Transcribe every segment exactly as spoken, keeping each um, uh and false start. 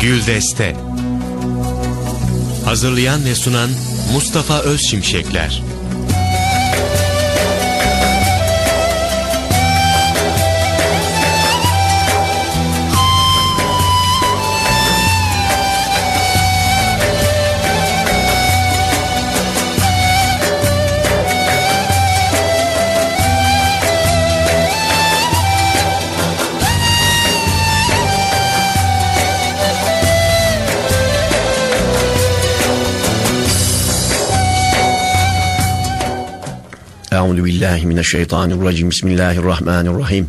Güldeste. Hazırlayan ve sunan Mustafa Özşimşekler. Euzu billahi mineşşeytanirracim. Bismillahirrahmanirrahim.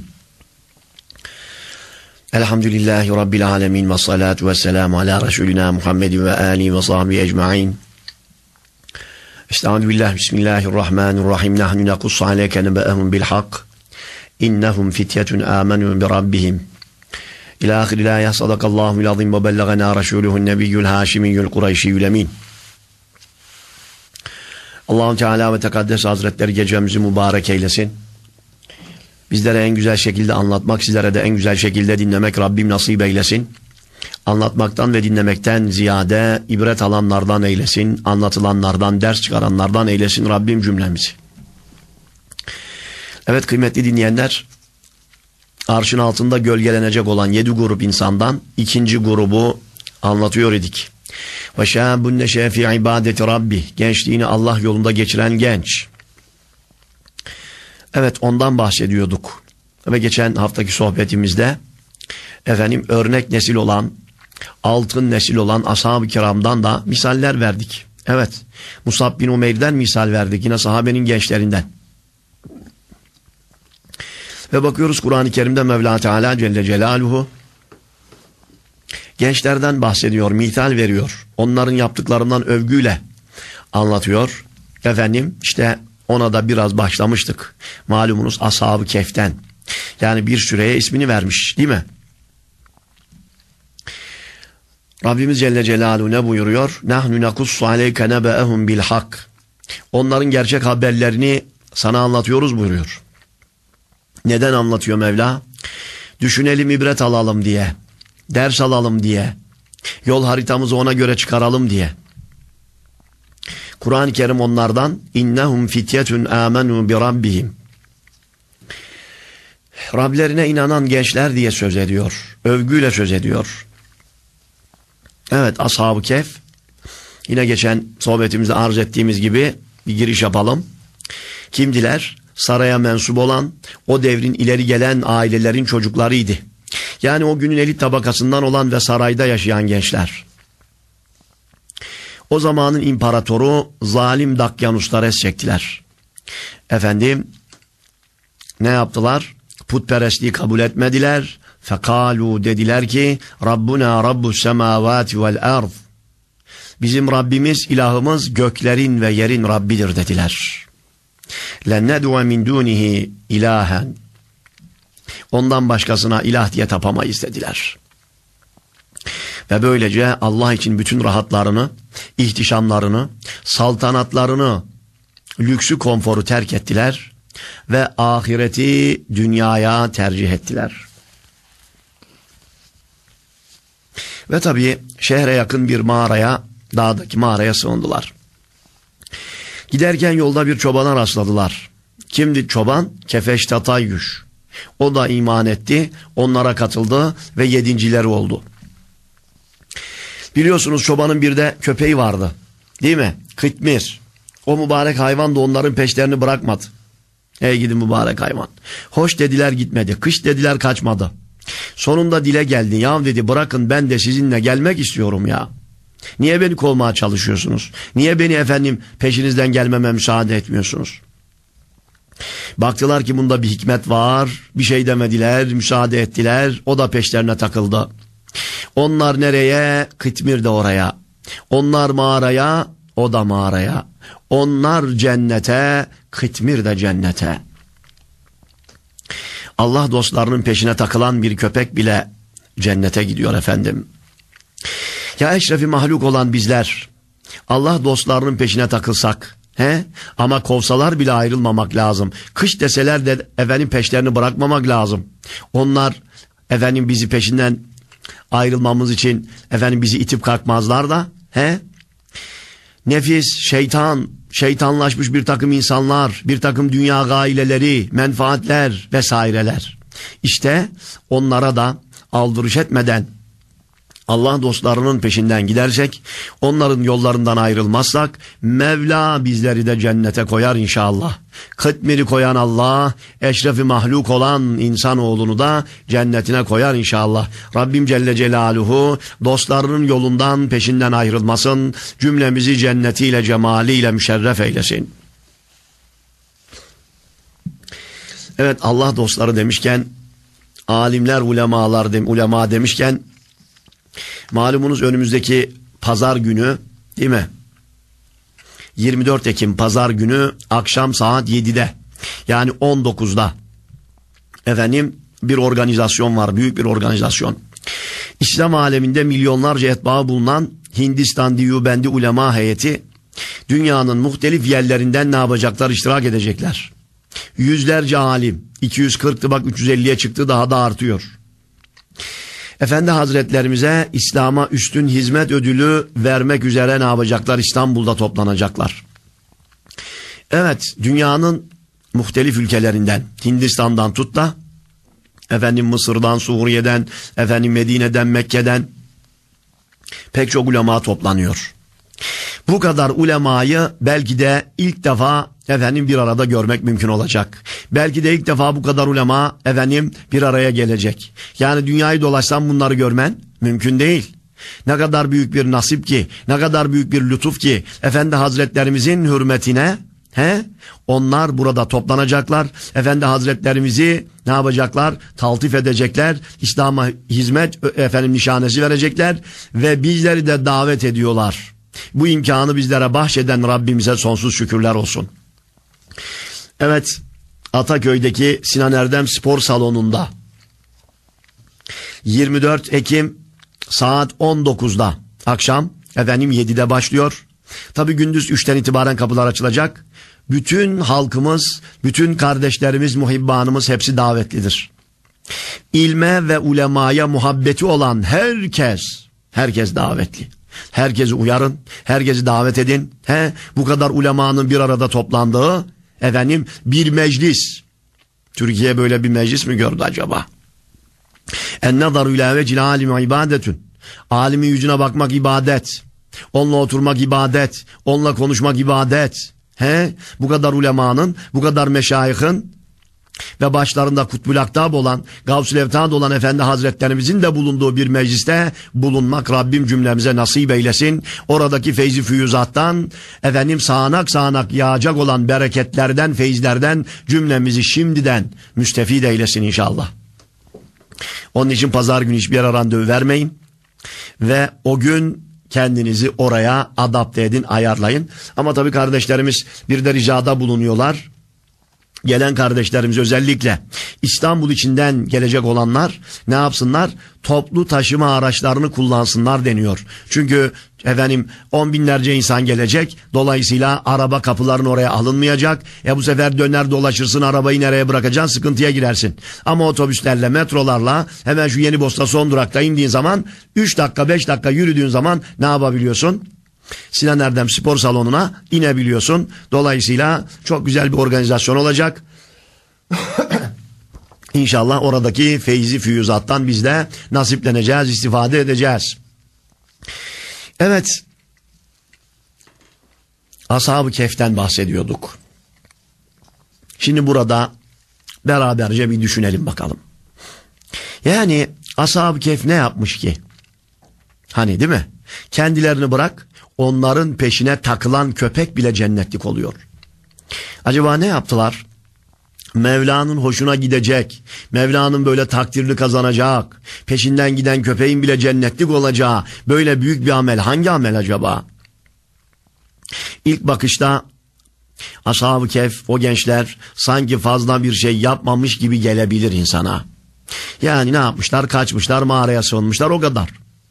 Elhamdülillahi rabbil alamin ve salatu vesselamü ala resulina Muhammed ve ali ve sahbihi ecmaîn. Estağfirullah billahi. Bismillahirrahmanirrahim. Nahnu nekussu aleyke neba'ahum bil hak. İnnehum fityetun amenu bi rabbihim. İlâ ahiril âye. Sadakallahul azim ve bellagana resuluhu'n nebiyyul haşimiyyul kureyşiyyül emin. Allah-u Teala ve Tekaddes Hazretleri gecemizi mübarek eylesin. Bizlere en güzel şekilde anlatmak, sizlere de en güzel şekilde dinlemek Rabbim nasip eylesin. Anlatmaktan ve dinlemekten ziyade ibret alanlardan eylesin. Anlatılanlardan, ders çıkaranlardan eylesin Rabbim cümlemizi. Evet kıymetli dinleyenler, arşın altında gölgelenecek olan yedi grup insandan ikinci grubu anlatıyor idik. Ve şâbun neşe fî ibâdeti rabbi. Gençliğini Allah yolunda geçiren genç. Evet ondan bahsediyorduk. Ve geçen haftaki sohbetimizde efendim örnek nesil olan, altın nesil olan ashab-ı kiramdan da misaller verdik. Evet Musab bin Umeyr'den misal verdik. Yine sahabenin gençlerinden. Ve bakıyoruz Kur'an-ı Kerim'de Mevla Teala Celle Celaluhu gençlerden bahsediyor, misal veriyor. Onların yaptıklarından övgüyle anlatıyor. Efendim işte ona da biraz başlamıştık. Malumunuz Ashab-ı Kehf'ten. Yani bir süreye ismini vermiş değil mi? Rabbimiz Celle Celaluhu ne buyuruyor? Nahnu nekussu aleyke neba'ahum bil hak. Onların gerçek haberlerini sana anlatıyoruz buyuruyor. Neden anlatıyor Mevla? Düşünelim, ibret alalım diye. Ders alalım diye. Yol haritamızı ona göre çıkaralım diye. Kur'an-ı Kerim onlardan innehum fityetun amenu bi rabbihim. Rablerine inanan gençler diye söz ediyor. Övgüyle söz ediyor. Evet Ashab-ı Kehf. Yine geçen sohbetimizde arz ettiğimiz gibi bir giriş yapalım. Kimdiler? Saraya mensup olan, o devrin ileri gelen ailelerin çocuklarıydı. Yani o günün elit tabakasından olan ve sarayda yaşayan gençler. O zamanın imparatoru zalim Dakyanus'lara es çektiler. Efendim ne yaptılar? Putperestliği kabul etmediler. Fekalu dediler ki Rabbuna Rabbus semavati vel ard. Bizim Rabbimiz, ilahımız göklerin ve yerin Rabbidir dediler. Len ned'u min dunihi ilahen. Ondan başkasına ilah diye tapamayız dediler. Ve böylece Allah için bütün rahatlarını, ihtişamlarını, saltanatlarını, lüksü, konforu terk ettiler ve ahireti dünyaya tercih ettiler. Ve tabii şehre yakın bir mağaraya, dağdaki mağaraya sığındılar. Giderken yolda bir çobana rastladılar. Kimdi çoban? Kefeş Tatayyuş. O da iman etti, onlara katıldı ve yedincileri oldu. Biliyorsunuz çobanın bir de köpeği vardı. Değil mi? Kıtmir. O mübarek hayvan da onların peşlerini bırakmadı. Ey gidin mübarek hayvan. Hoş dediler gitmedi. Kış dediler kaçmadı. Sonunda dile geldi. Ya dedi bırakın ben de sizinle gelmek istiyorum ya. Niye beni kovmaya çalışıyorsunuz? Niye beni efendim peşinizden gelmeme müsaade etmiyorsunuz? Baktılar ki bunda bir hikmet var. Bir şey demediler, müsaade ettiler. O da peşlerine takıldı. Onlar nereye? Kıtmir de oraya. Onlar mağaraya, o da mağaraya. Onlar cennete, Kıtmir de cennete. Allah dostlarının peşine takılan bir köpek bile cennete gidiyor efendim. Ya eşrefi mahluk olan bizler Allah dostlarının peşine takılsak, he? Ama kovsalar bile ayrılmamak lazım. Kış deseler de efendim peşlerini bırakmamak lazım. Onlar efendim bizi peşinden ayrılmamız için efendim bizi itip kalkmazlar da. He? Nefis, şeytan, şeytanlaşmış bir takım insanlar, bir takım dünya gaileleri, menfaatler vesaireler. İşte onlara da aldırış etmeden Allah dostlarının peşinden gidersek, onların yollarından ayrılmazsak, Mevla bizleri de cennete koyar inşallah. Kıtmiri koyan Allah, eşrefi mahluk olan insanoğlunu da cennetine koyar inşallah. Rabbim Celle Celaluhu dostlarının yolundan peşinden ayrılmasın, cümlemizi cennetiyle, cemaliyle müşerref eylesin. Evet, Allah dostları demişken, alimler, ulemalar, dem ulema demişken, malumunuz önümüzdeki pazar günü, değil mi? yirmi dört Ekim pazar günü akşam saat yedide, yani on dokuzda efendim bir organizasyon var, büyük bir organizasyon. İslam aleminde milyonlarca etbaı bulunan Hindistan Diyubendi Ulema Heyeti dünyanın muhtelif yerlerinden ne yapacaklar? İştirak edecekler. Yüzlerce alim, iki yüz kırktı bak üç yüz elliye çıktı, daha da artıyor. Efendi Hazretlerimize İslam'a üstün hizmet ödülü vermek üzere ne yapacaklar? İstanbul'da toplanacaklar. Evet, dünyanın muhtelif ülkelerinden, Hindistan'dan tut da efendim Mısır'dan, Suriye'den, efendim Medine'den, Mekke'den pek çok ulema toplanıyor. Bu kadar ulemayı belki de ilk defa efendim bir arada görmek mümkün olacak. Belki de ilk defa bu kadar ulema efendim bir araya gelecek. Yani dünyayı dolaşsan bunları görmen mümkün değil. Ne kadar büyük bir nasip ki, ne kadar büyük bir lütuf ki Efendi Hazretlerimizin hürmetine, he? Onlar burada toplanacaklar. Efendi Hazretlerimizi ne yapacaklar? Taltif edecekler. İslam'a hizmet efendim nişanesi verecekler ve bizleri de davet ediyorlar. Bu imkanı bizlere bahşeden Rabbimize sonsuz şükürler olsun. Evet, Ataköy'deki Sinan Erdem Spor Salonu'nda yirmi dört Ekim saat on dokuzda akşam efendim yedide başlıyor. Tabi gündüz üçten itibaren kapılar açılacak. Bütün halkımız, bütün kardeşlerimiz, muhibbanımız hepsi davetlidir. İlme ve ulemaya muhabbeti olan herkes, herkes davetli. Herkesi uyarın, herkesi davet edin. He, bu kadar ulemanın bir arada toplandığı efendim bir meclis. Türkiye böyle bir meclis mi gördü acaba? En-nazaru ilâ vecil âlimi ibâdetün. Alimin yüzüne bakmak ibadet. Onunla oturmak ibadet. Onunla konuşmak ibadet. He, bu kadar ulemanın, bu kadar meşayihin ve başlarında Kutbul Aktab olan, Gavsül Evtad olan Efendi Hazretlerimizin de bulunduğu bir mecliste bulunmak Rabbim cümlemize nasip eylesin. Oradaki feyzi füyüzattan, efendim sağanak sağanak yağacak olan bereketlerden, feyizlerden cümlemizi şimdiden müstefid eylesin inşallah. Onun için pazar günü hiçbir yere randevu vermeyin ve o gün kendinizi oraya adapte edin, ayarlayın. Ama tabii kardeşlerimiz bir de ricada bulunuyorlar. Gelen kardeşlerimiz özellikle İstanbul içinden gelecek olanlar ne yapsınlar? Toplu taşıma araçlarını kullansınlar deniyor. Çünkü efendim on binlerce insan gelecek. Dolayısıyla araba kapıların oraya alınmayacak. E bu sefer döner dolaşırsın, arabayı nereye bırakacaksın? Sıkıntıya girersin. Ama otobüslerle, metrolarla hemen şu Yenibosna son durakta indiğin zaman üç dakika beş dakika yürüdüğün zaman ne yapabiliyorsun? Sinan Erdem Spor Salonu'na inebiliyorsun. Dolayısıyla çok güzel bir organizasyon olacak. İnşallah oradaki feyzi füyüzattan biz de nasipleneceğiz, istifade edeceğiz. Evet, Ashab-ı Kehf'ten bahsediyorduk. Şimdi burada beraberce bir düşünelim bakalım. Yani Ashab-ı Kehf ne yapmış ki? Hani değil mi? Kendilerini bırak, onların peşine takılan köpek bile cennetlik oluyor. Acaba ne yaptılar? Mevla'nın hoşuna gidecek, Mevla'nın böyle takdirini kazanacak, peşinden giden köpeğin bile cennetlik olacağı böyle büyük bir amel hangi amel acaba? İlk bakışta Ashab-ı Kehf, o gençler sanki fazla bir şey yapmamış gibi gelebilir insana. Yani ne yapmışlar? Kaçmışlar, mağaraya sığınmışlar, o kadar.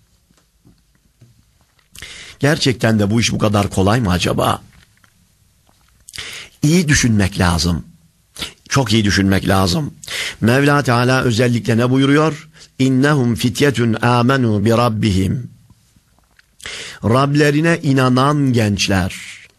Gerçekten de bu iş bu kadar kolay mı acaba? İyi düşünmek lazım. Çok iyi düşünmek lazım. Mevla Teala özellikle ne buyuruyor? İnnehum fityetun amenu bi rabbihim. Rablerine inanan gençler.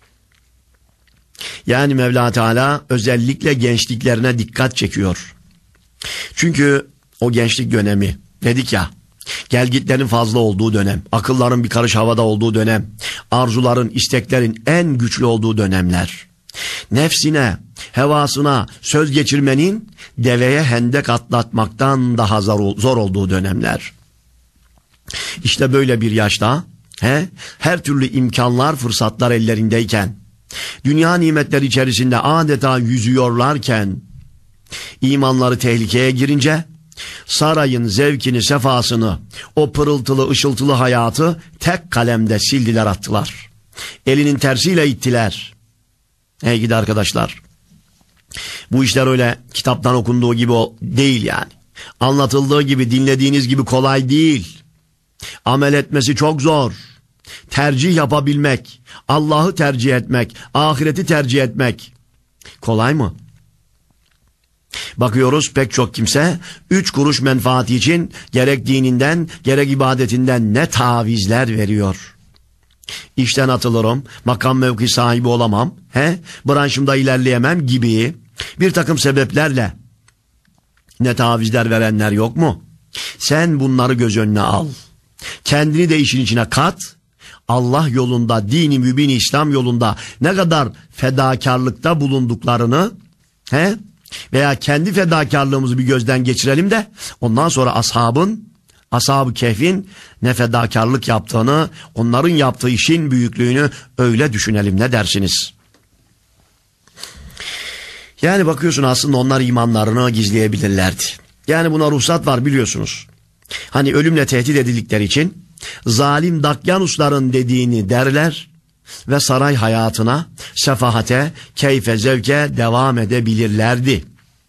Yani Mevla Teala özellikle gençliklerine dikkat çekiyor. Çünkü o gençlik dönemi, dedik ya, gelgitlerin fazla olduğu dönem, akılların bir karış havada olduğu dönem, arzuların, isteklerin en güçlü olduğu dönemler. Nefsine, hevasına söz geçirmenin deveye hendek atlatmaktan daha zor, zor olduğu dönemler. İşte böyle bir yaşta he, her türlü imkanlar, fırsatlar ellerindeyken, dünya nimetleri içerisinde adeta yüzüyorlarken, imanları tehlikeye girince, sarayın zevkini, sefasını, o pırıltılı, ışıltılı hayatı tek kalemde sildiler, attılar. Elinin tersiyle ittiler. Ey gidi arkadaşlar, bu işler öyle kitaptan okunduğu gibi değil yani. Anlatıldığı gibi, dinlediğiniz gibi kolay değil. Amel etmesi çok zor. Tercih yapabilmek, Allah'ı tercih etmek, ahireti tercih etmek kolay mı? Bakıyoruz pek çok kimse üç kuruş menfaati için gerek dininden gerek ibadetinden ne tavizler veriyor. İşten atılırım, makam mevki sahibi olamam, he? branşımda ilerleyemem gibi bir takım sebeplerle ne tavizler verenler yok mu? Sen bunları göz önüne al. Kendini de işin içine kat. Allah yolunda, dini mübin İslam yolunda ne kadar fedakarlıkta bulunduklarını he? veya kendi fedakarlığımızı bir gözden geçirelim de ondan sonra ashabın, ashab-ı kehfin ne fedakarlık yaptığını, onların yaptığı işin büyüklüğünü öyle düşünelim, ne dersiniz? Yani bakıyorsun aslında onlar imanlarını gizleyebilirlerdi. Yani buna ruhsat var biliyorsunuz. Hani ölümle tehdit edildikleri için zalim Dakyanusların dediğini derler ve saray hayatına, sefahate, keyfe, zevke devam edebilirlerdi.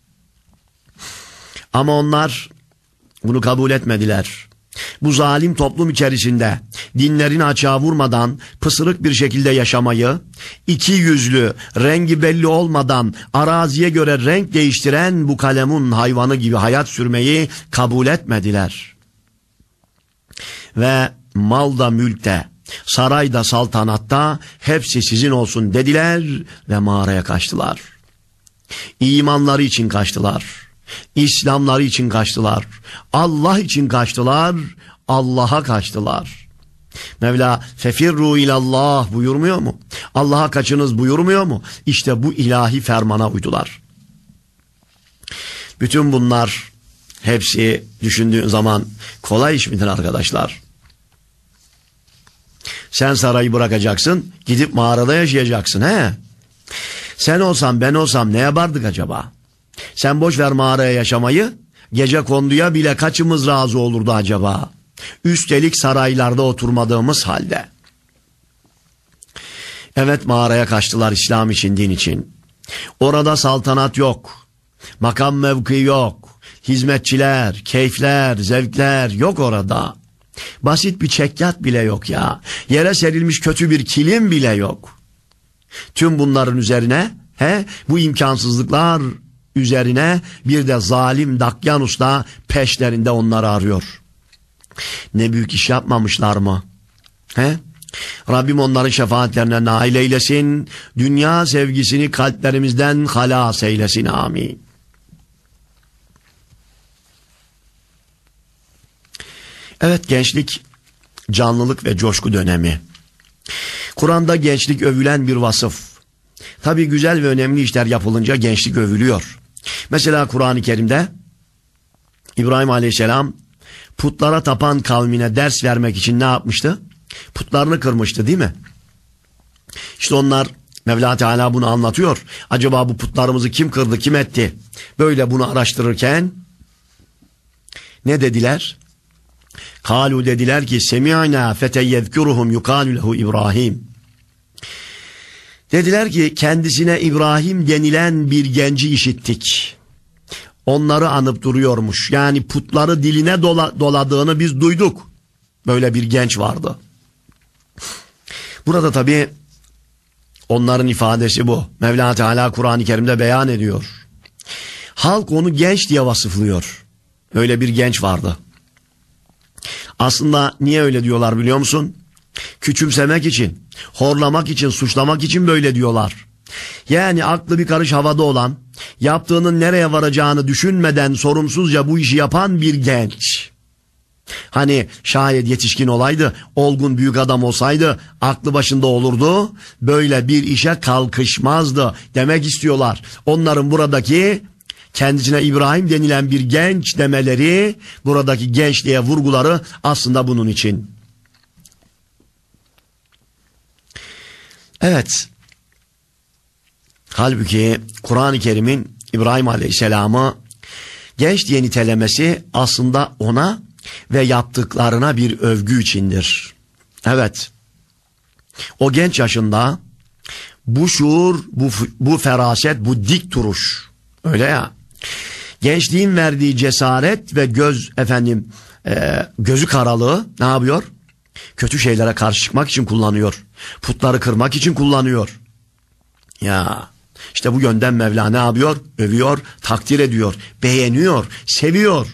Ama onlar bunu kabul etmediler. Bu zalim toplum içerisinde dinlerini açığa vurmadan pısırık bir şekilde yaşamayı, iki yüzlü, rengi belli olmadan araziye göre renk değiştiren bu kalemun hayvanı gibi hayat sürmeyi kabul etmediler. Ve malda, mülkte, sarayda, saltanatta hepsi sizin olsun dediler ve mağaraya kaçtılar. İmanları için kaçtılar. İslamları için kaçtılar. Allah için kaçtılar. Allah'a kaçtılar. Mevla fefirru ilallah buyurmuyor mu? Allah'a kaçınız buyurmuyor mu? İşte bu ilahi fermana uydular. Bütün bunlar hepsi düşündüğün zaman kolay iş midir arkadaşlar? Sen sarayı bırakacaksın, gidip mağarada yaşayacaksın he? Sen olsam, ben olsam ne yapardık acaba? Sen boş ver mağaraya yaşamayı, gece konduya bile kaçımız razı olurdu acaba? Üstelik saraylarda oturmadığımız halde. Evet, mağaraya kaçtılar İslam için, din için. Orada saltanat yok, makam mevki yok, hizmetçiler, keyifler, zevkler yok orada. Basit bir çekyat bile yok ya. Yere serilmiş kötü bir kilim bile yok. Tüm bunların üzerine, he, bu imkansızlıklar üzerine bir de zalim Dakyanus da peşlerinde onları arıyor. Ne büyük iş yapmamışlar mı? He? Rabbim onların şefaatlerine nail eylesin. Dünya sevgisini kalplerimizden halas eylesin. Amin. Evet, gençlik canlılık ve coşku dönemi. Kur'an'da gençlik övülen bir vasıf. Tabii güzel ve önemli işler yapılınca gençlik övülüyor. Mesela Kur'an-ı Kerim'de İbrahim Aleyhisselam putlara tapan kavmine ders vermek için ne yapmıştı? Putlarını kırmıştı değil mi? İşte onlar, Mevla Teala bunu anlatıyor. Acaba bu putlarımızı kim kırdı, kim etti? Böyle bunu araştırırken ne dediler? Kalu dediler ki semi'na feteyezkuruhum yukalu lehu İbrahim. Dediler ki kendisine İbrahim denilen bir genci işittik. Onları anıp duruyormuş. Yani putları diline dola, doladığını biz duyduk. Böyle bir genç vardı. Burada tabii onların ifadesi bu. Mevla Teala Kur'an-ı Kerim'de beyan ediyor. Halk onu genç diye vasıflıyor. Öyle bir genç vardı. Aslında niye öyle diyorlar biliyor musun? Küçümsemek için, horlamak için, suçlamak için böyle diyorlar. Yani aklı bir karış havada olan, yaptığının nereye varacağını düşünmeden sorumsuzca bu işi yapan bir genç. Hani şayet yetişkin olaydı, olgun büyük adam olsaydı, aklı başında olurdu, böyle bir işe kalkışmazdı demek istiyorlar. Onların buradaki kendisine İbrahim denilen bir genç demeleri, buradaki gençliğe vurguları aslında bunun için. Evet. Halbuki Kur'an-ı Kerim'in İbrahim Aleyhisselam'ı genç diye nitelemesi aslında ona ve yaptıklarına bir övgü içindir. Evet. O genç yaşında bu şuur, bu, bu feraset, bu dik duruş. Öyle ya. Gençliğin verdiği cesaret ve göz efendim e, gözü karalığı ne yapıyor? Kötü şeylere karşı çıkmak için kullanıyor. Putları kırmak için kullanıyor. Ya işte bu yönden Mevla ne yapıyor? Övüyor, takdir ediyor, beğeniyor, seviyor.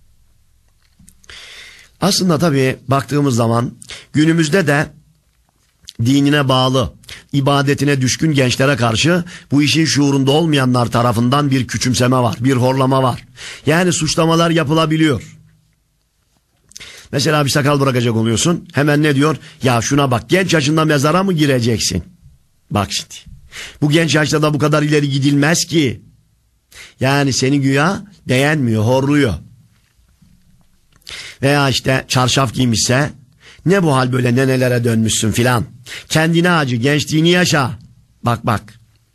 Aslında tabii baktığımız zaman günümüzde de dinine bağlı, ibadetine düşkün gençlere karşı bu işin şuurunda olmayanlar tarafından bir küçümseme var, bir horlama var. Yani suçlamalar yapılabiliyor. Mesela bir sakal bırakacak oluyorsun, hemen ne diyor? Ya şuna bak, genç yaşında mezara mı gireceksin? Bak şimdi, bu genç yaşta da bu kadar ileri gidilmez ki. Yani seni güya beğenmiyor, horluyor. Veya işte çarşaf giymişse, ne bu hal böyle, nenelere dönmüşsün filan. Kendine acı, gençliğini yaşa. Bak bak.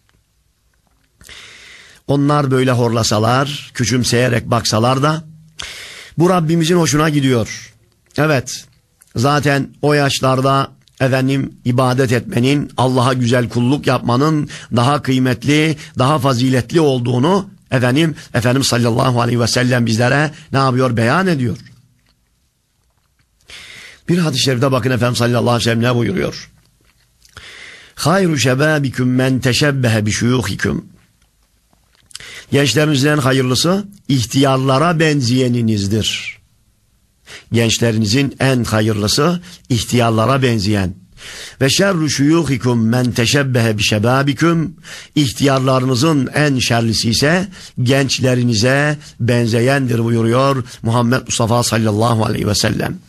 Onlar böyle horlasalar, küçümseyerek baksalar da bu Rabbimizin hoşuna gidiyor. Evet, zaten o yaşlarda efendim ibadet etmenin, Allah'a güzel kulluk yapmanın daha kıymetli, daha faziletli olduğunu efendim Efendimiz sallallahu aleyhi ve sellem bizlere ne yapıyor? Beyan ediyor. Bir hadis-i şerifte bakın Efendimiz sallallahu aleyhi ve sellem ne buyuruyor? Hayru şebâbiküm men teşebbehe bişuyûhiküm. Gençlerinizin en hayırlısı ihtiyarlara benzeyeninizdir. Gençlerinizin en hayırlısı ihtiyarlara benzeyen. Ve şerru şuyûhikum men teşebbehe bişebâbiküm. İhtiyarlarınızın en şerlisi ise gençlerinize benzeyendir buyuruyor Muhammed Mustafa sallallahu aleyhi ve sellem.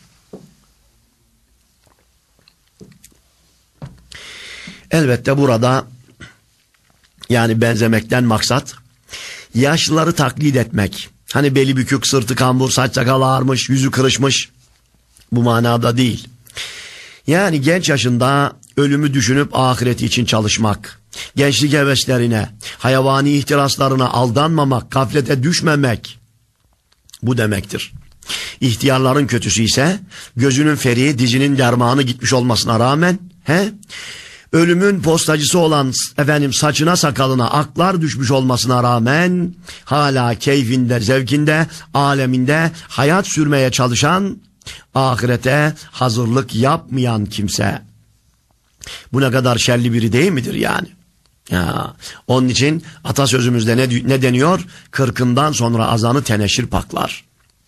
Elbette burada yani benzemekten maksat yaşlıları taklit etmek. Hani beli bükük, sırtı kambur, saç sakal ağarmış, yüzü kırışmış. Bu manada değil. Yani genç yaşında ölümü düşünüp ahireti için çalışmak, gençlik heveslerine, hayvani ihtiraslarına aldanmamak, gaflete düşmemek, bu demektir. İhtiyarların kötüsü ise gözünün feri, dizinin dermanı gitmiş olmasına rağmen he, ölümün postacısı olan efendim saçına sakalına aklar düşmüş olmasına rağmen hala keyfinde, zevkinde, aleminde hayat sürmeye çalışan, ahirete hazırlık yapmayan kimse. Bu ne kadar şerli biri değil midir yani? Ya, onun için atasözümüzde ne, ne deniyor? Kırkından sonra azanı teneşir paklar.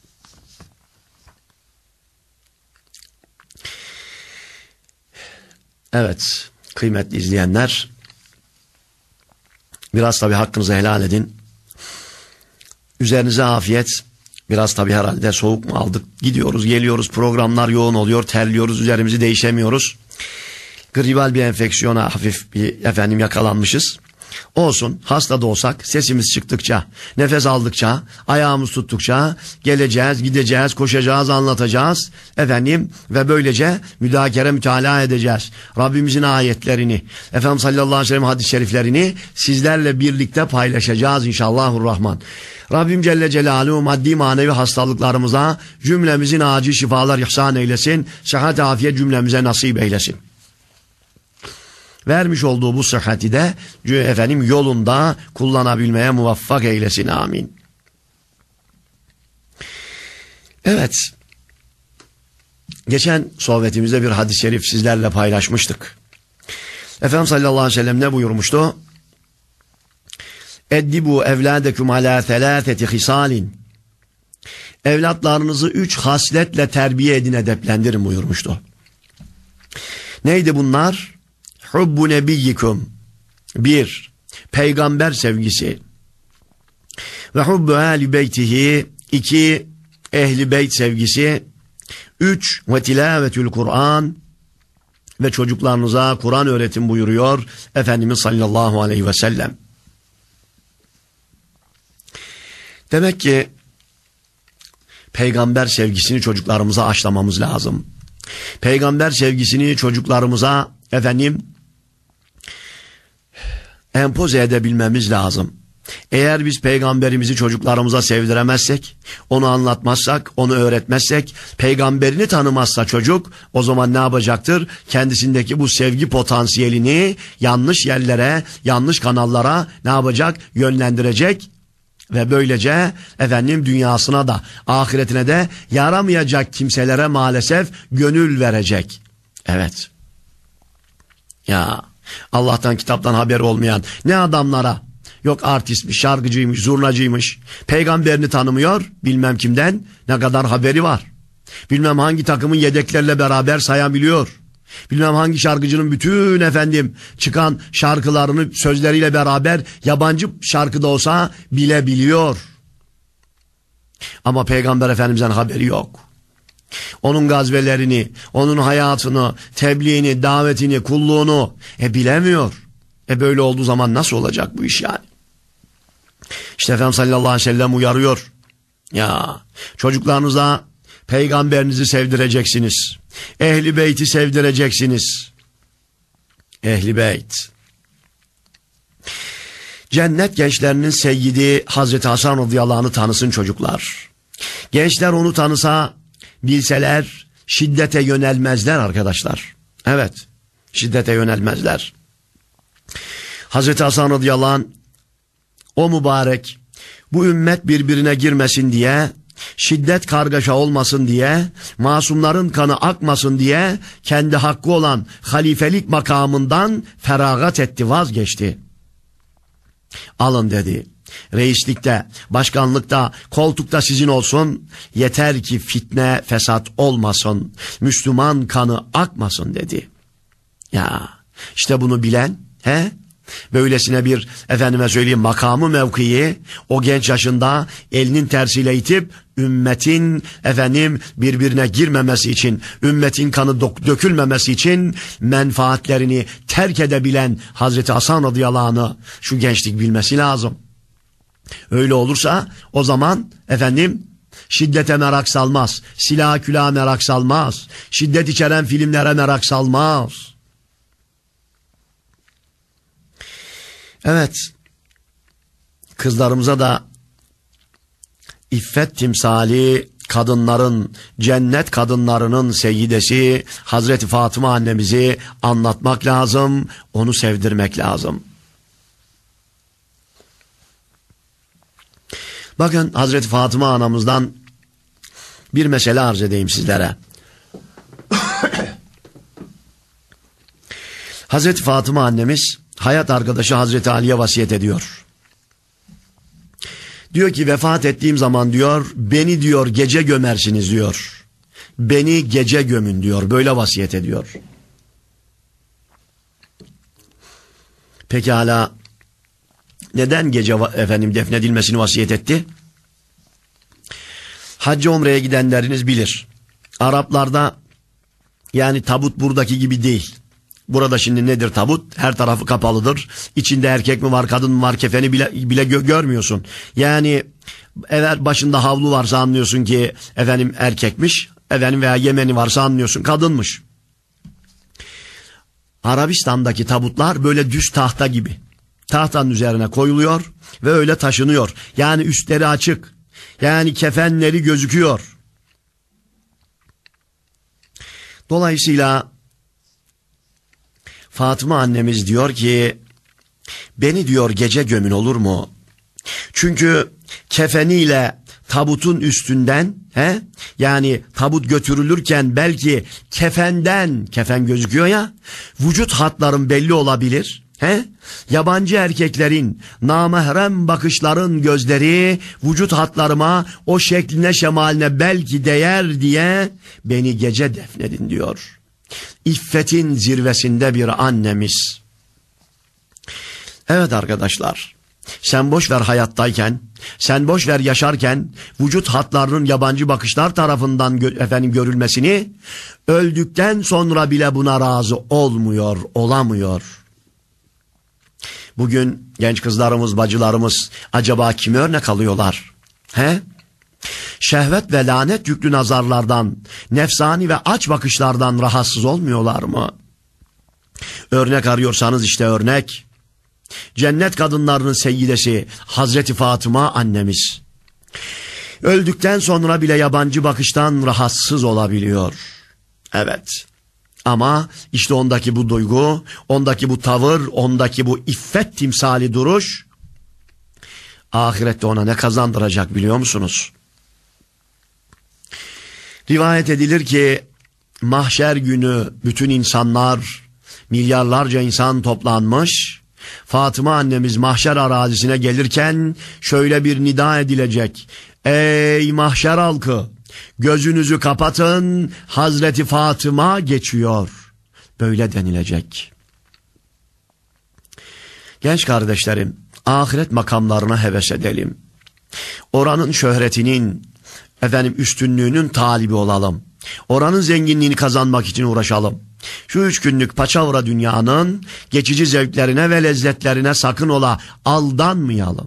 Evet, kıymetli izleyenler, biraz tabii hakkınızı helal edin. Üzerinize afiyet. Biraz tabii herhalde soğuk mu aldık? Gidiyoruz, geliyoruz, programlar yoğun oluyor, terliyoruz, üzerimizi değişemiyoruz. Gribal bir enfeksiyona hafif bir efendim yakalanmışız. Olsun, hasta da olsak sesimiz çıktıkça, nefes aldıkça, ayağımız tuttukça geleceğiz, gideceğiz, koşacağız, anlatacağız efendim ve böylece müdakere, mütalaa edeceğiz. Rabbimizin ayetlerini, Efendimiz sallallahu aleyhi ve sellem hadis-i şeriflerini sizlerle birlikte paylaşacağız inşallahurrahman. Rabbim Celle Celaluhu maddi manevi hastalıklarımıza cümlemizin acil şifalar ihsan eylesin, sıhhat afiyet cümlemize nasip eylesin. Vermiş olduğu bu sıhhati de efendim yolunda kullanabilmeye muvaffak eylesin. Amin. Evet. Geçen sohbetimizde bir hadis-i şerif sizlerle paylaşmıştık. Efendimiz sallallahu aleyhi ve sellem ne buyurmuştu? Eddibu evladekum ala thelâtheti hisalin. evlatlarınızı üç hasletle terbiye edin, edeplendirin buyurmuştu. Neydi bunlar? Hubbu nebiyyikum. Bir, peygamber sevgisi. Ve hubbu ehli beytihi. İki, ehli beyt sevgisi. Üç, ve tilavetül Kur'an. Ve çocuklarınıza Kur'an öğretin buyuruyor Efendimiz sallallahu aleyhi ve sellem. Demek ki peygamber sevgisini çocuklarımıza aşılamamız lazım. Peygamber sevgisini çocuklarımıza efendim empoze edebilmemiz lazım. Eğer biz peygamberimizi çocuklarımıza sevdiremezsek, onu anlatmazsak, onu öğretmezsek, peygamberini tanımazsa çocuk, o zaman ne yapacaktır? Kendisindeki bu sevgi potansiyelini yanlış yerlere, yanlış kanallara ne yapacak? Yönlendirecek ve böylece efendim dünyasına da, ahiretine de yaramayacak kimselere maalesef gönül verecek. Evet. Ya Allah'tan, kitaptan haberi olmayan ne adamlara, yok artistmiş, şarkıcıymış, zurnacıymış, peygamberini tanımıyor, bilmem kimden ne kadar haberi var. Bilmem hangi takımın yedeklerle beraber sayabiliyor. Bilmem hangi şarkıcının bütün efendim çıkan şarkılarını sözleriyle beraber yabancı şarkıda olsa bilebiliyor. Ama Peygamber Efendimiz'den haberi yok. Onun gazvelerini, onun hayatını, tebliğini, davetini, kulluğunu e bilemiyor. E böyle olduğu zaman nasıl olacak bu iş yani? İşte Efendimiz sallallahu aleyhi ve sellem uyarıyor. Ya çocuklarınıza peygamberinizi sevdireceksiniz. Ehli beyti sevdireceksiniz. Ehli beyt. Cennet gençlerinin seyyidi Hazreti Hasan radıyallahu anh'ı tanısın çocuklar. Gençler onu tanısa, bilseler şiddete yönelmezler arkadaşlar. Evet, şiddete yönelmezler. Hazreti Hasan radıyallahu anh, o mübarek bu ümmet birbirine girmesin diye, şiddet kargaşa olmasın diye, masumların kanı akmasın diye kendi hakkı olan halifelik makamından feragat etti, vazgeçti. Alın dedi. Reislikte, başkanlıkta, koltukta sizin olsun. Yeter ki fitne, fesat olmasın. Müslüman kanı akmasın dedi. Ya işte bunu bilen, he? Böylesine bir efendime söyleyeyim makamı, mevkiyi o genç yaşında elinin tersiyle itip ümmetin efendim birbirine girmemesi için, ümmetin kanı dökülmemesi için menfaatlerini terk edebilen Hazreti Hasan radıyallahu anh'ı şu gençlik bilmesi lazım. Öyle olursa o zaman efendim şiddete merak salmaz, silah külah merak salmaz, şiddet içeren filmlere merak salmaz. Evet, kızlarımıza da iffet timsali, kadınların, cennet kadınlarının seyyidesi Hazreti Fatıma annemizi anlatmak lazım, onu sevdirmek lazım. Bakın Hazreti Fatıma anamızdan bir mesele arz edeyim sizlere. Hazreti Fatıma annemiz hayat arkadaşı Hazreti Ali'ye vasiyet ediyor. Diyor ki vefat ettiğim zaman diyor beni diyor gece gömersiniz diyor. Beni gece gömün diyor. Böyle vasiyet ediyor. Pekala neden gece efendim defnedilmesini vasiyet etti? Hacca umreye gidenleriniz bilir. Araplarda yani tabut buradaki gibi değil. Burada şimdi nedir tabut? Her tarafı kapalıdır. İçinde erkek mi var, kadın mı var, kefeni bile, bile gö görmüyorsun. Yani eğer başında havlu varsa anlıyorsun ki efendim erkekmiş. Efendim veya Yemeni varsa anlıyorsun kadınmış. Arabistan'daki tabutlar böyle düz tahta gibi. Tahtanın üzerine koyuluyor ve öyle taşınıyor. Yani üstleri açık. Yani kefenleri gözüküyor. Dolayısıyla Fatıma annemiz diyor ki beni diyor gece gömün olur mu? Çünkü kefeniyle tabutun üstünden he? Yani tabut götürülürken belki kefenden kefen gözüküyor ya vücut hatların belli olabilir. He? Yabancı erkeklerin, namahrem bakışların gözleri vücut hatlarıma, o şekline şemaline belki değer diye beni gece defnedin diyor. İffetin zirvesinde bir annemiz. Evet arkadaşlar, sen boş ver hayattayken, sen boş ver yaşarken vücut hatlarının yabancı bakışlar tarafından gö- efendim görülmesini, öldükten sonra bile buna razı olmuyor, olamıyor. Bugün genç kızlarımız, bacılarımız acaba kime örnek alıyorlar? He? Şehvet ve lanet yüklü nazarlardan, nefsani ve aç bakışlardan rahatsız olmuyorlar mı? Örnek arıyorsanız işte örnek. Cennet kadınlarının seyyidesi Hazreti Fatıma annemiz. Öldükten sonra bile yabancı bakıştan rahatsız olabiliyor. Evet. Ama işte ondaki bu duygu, ondaki bu tavır, ondaki bu iffet timsali duruş ahirette ona ne kazandıracak biliyor musunuz? Rivayet edilir ki mahşer günü bütün insanlar, milyarlarca insan toplanmış, Fatıma annemiz mahşer arazisine gelirken şöyle bir nida edilecek: ey mahşer halkı, gözünüzü kapatın, Hazreti Fatıma geçiyor. Böyle denilecek. Genç kardeşlerim, ahiret makamlarına heves edelim. Oranın şöhretinin, efendim üstünlüğünün talibi olalım. Oranın zenginliğini kazanmak için uğraşalım. Şu üç günlük paçavra dünyanın geçici zevklerine ve lezzetlerine sakın ola aldanmayalım.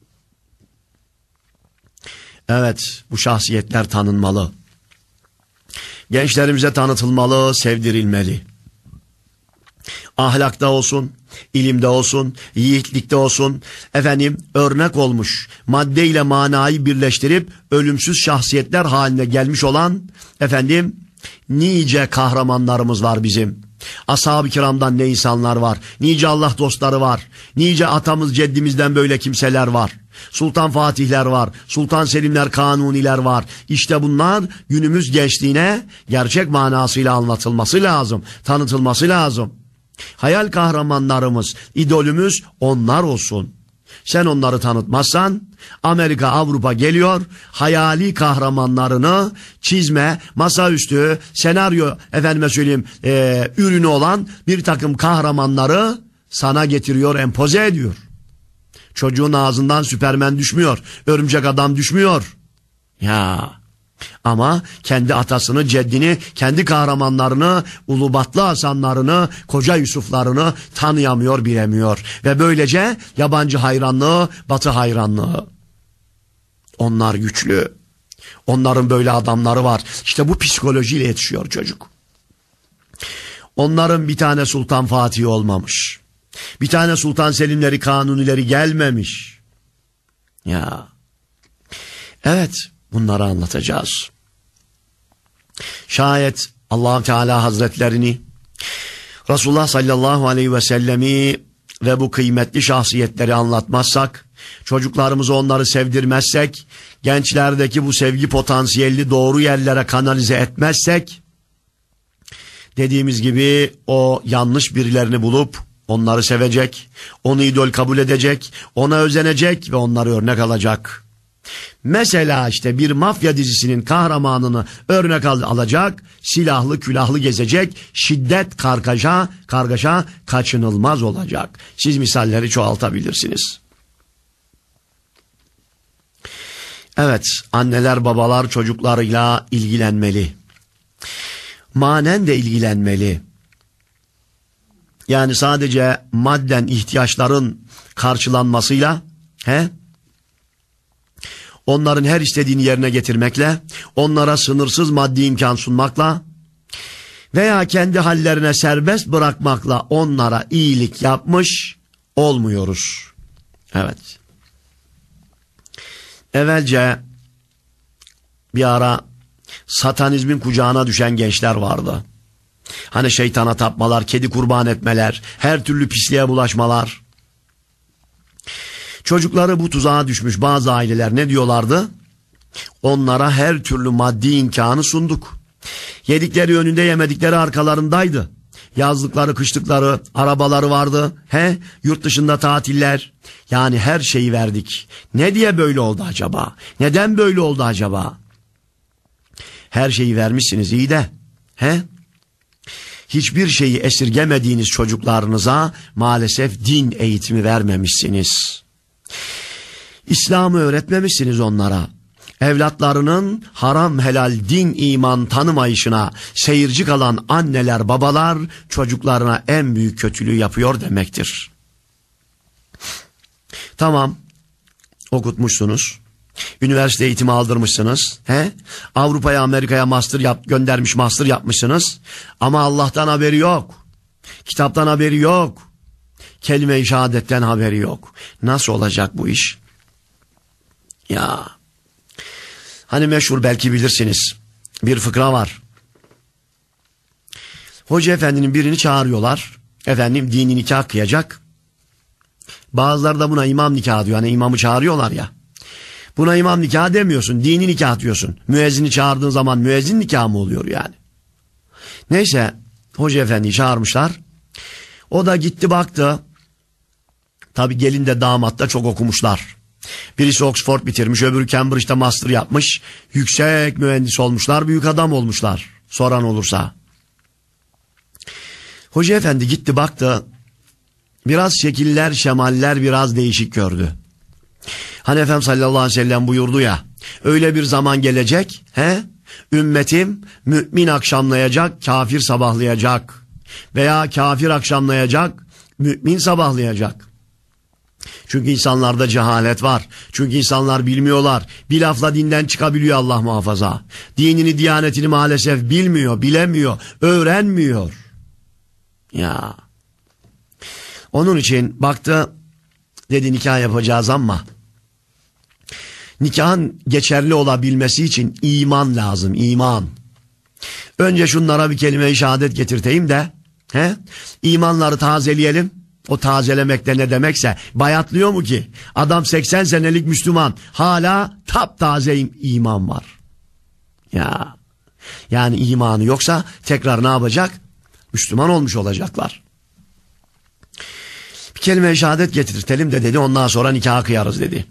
Evet, bu şahsiyetler tanınmalı. Gençlerimize tanıtılmalı, sevdirilmeli. Ahlakta olsun, ilimde olsun, yiğitlikte olsun, efendim örnek olmuş, madde ile manayı birleştirip ölümsüz şahsiyetler haline gelmiş olan efendim nice kahramanlarımız var bizim. Ashab-ı kiramdan ne insanlar var, nice Allah dostları var, nice atamız ceddimizden böyle kimseler var. Sultan Fatihler var, Sultan Selimler, Kanuniler var. İşte bunlar günümüz gençliğine gerçek manasıyla anlatılması lazım, tanıtılması lazım. Hayal kahramanlarımız, idolümüz onlar olsun. Sen onları tanıtmazsan Amerika, Avrupa geliyor, hayali kahramanlarını çizme, masaüstü, senaryo, efendime söyleyeyim, e, ürünü olan bir takım kahramanları sana getiriyor, empoze ediyor. Çocuğun ağzından Süpermen düşmüyor, örümcek adam düşmüyor. Ya ama kendi atasını, ceddini, kendi kahramanlarını, Ulubatlı Hasanlarını, Koca Yusuflarını tanıyamıyor, bilemiyor. Ve böylece yabancı hayranlığı, Batı hayranlığı. Onlar güçlü. Onların böyle adamları var. İşte bu psikolojiyle yetişiyor çocuk. Onların bir tane Sultan Fatih olmamış. Bir tane Sultan Selimleri, Kanunileri gelmemiş. Ya. Evet. Bunları anlatacağız. Şayet Allah Teala Hazretlerini, Resulullah sallallahu aleyhi ve sellemi ve bu kıymetli şahsiyetleri anlatmazsak, çocuklarımıza onları sevdirmezsek, gençlerdeki bu sevgi potansiyelini doğru yerlere kanalize etmezsek, dediğimiz gibi o yanlış birilerini bulup onları sevecek, onu idol kabul edecek, ona özenecek ve onları örnek alacak. Mesela işte bir mafya dizisinin kahramanını örnek al alacak, silahlı külahlı gezecek, şiddet kargaşa, kargaşa kaçınılmaz olacak. Siz misalleri çoğaltabilirsiniz. Evet, anneler babalar çocuklarıyla ilgilenmeli. Manen de ilgilenmeli. Yani sadece madden ihtiyaçların karşılanmasıyla, he? Onların her istediğini yerine getirmekle, onlara sınırsız maddi imkan sunmakla veya kendi hallerine serbest bırakmakla onlara iyilik yapmış olmuyoruz. Evet. Evvelce bir ara satanizmin kucağına düşen gençler vardı. Hani şeytana tapmalar, kedi kurban etmeler, her türlü pisliğe bulaşmalar. Çocukları bu tuzağa düşmüş bazı aileler ne diyorlardı? Onlara her türlü maddi imkanı sunduk. Yedikleri önünde, yemedikleri arkalarındaydı. Yazlıkları, kışlıkları, arabaları vardı. He? Yurt dışında tatiller. Yani her şeyi verdik. Ne diye böyle oldu acaba? Neden böyle oldu acaba? Her şeyi vermişsiniz iyi de. He? Hiçbir şeyi esirgemediğiniz çocuklarınıza maalesef din eğitimi vermemişsiniz. İslam'ı öğretmemişsiniz onlara. Evlatlarının haram helal din iman tanımayışına seyirci kalan anneler babalar çocuklarına en büyük kötülüğü yapıyor demektir. Tamam, okutmuşsunuz. Üniversite eğitimi aldırmışsınız. He? Avrupa'ya, Amerika'ya master yap, göndermiş, master yapmışsınız. Ama Allah'tan haberi yok. Kitaptan haberi yok. Kelime-i şehadetten haberi yok. Nasıl olacak bu iş? Ya. Hani meşhur, belki bilirsiniz. Bir fıkra var. Hoca efendinin birini çağırıyorlar. Efendim dini nikah kıyacak. Bazıları da buna imam nikahı diyor. Hani imamı çağırıyorlar ya. Buna imam nikahı demiyorsun. Dini nikah diyorsun. Müezzini çağırdığın zaman müezzin nikahı mı oluyor yani? Neyse. Hoca efendiyi çağırmışlar. O da gitti baktı. Tabi gelin de damat da çok okumuşlar. Birisi Oxford bitirmiş, öbürü Cambridge'de master yapmış. Yüksek mühendis olmuşlar, büyük adam olmuşlar. Soran olursa. Hoca efendi gitti baktı. Biraz şekiller, şemaller biraz değişik gördü. Hani Efendimiz sallallahu aleyhi ve sellem buyurdu ya. Öyle bir zaman gelecek. He? Ümmetim mümin akşamlayacak, kafir sabahlayacak. Veya kafir akşamlayacak, mümin sabahlayacak. Çünkü insanlarda cehalet var. Çünkü insanlar bilmiyorlar. Bir lafla dinden çıkabiliyor, Allah muhafaza. Dinini, diyanetini maalesef bilmiyor, bilemiyor, öğrenmiyor. Ya. Onun için baktı, dedi nikah yapacağız ama nikahın geçerli olabilmesi için iman lazım, iman. Önce şunlara bir kelime-i şehadet getirteyim de he? İmanları tazeleyelim. O tazelemek de ne demekse, bayatlıyor mu ki? Adam seksen senelik Müslüman, hala taptaze iman var. Ya. Yani imanı yoksa tekrar ne yapacak? Müslüman olmuş olacaklar. Bir kelime-i şehadet getirtelim de dedi, ondan sonra nikah kıyarız dedi.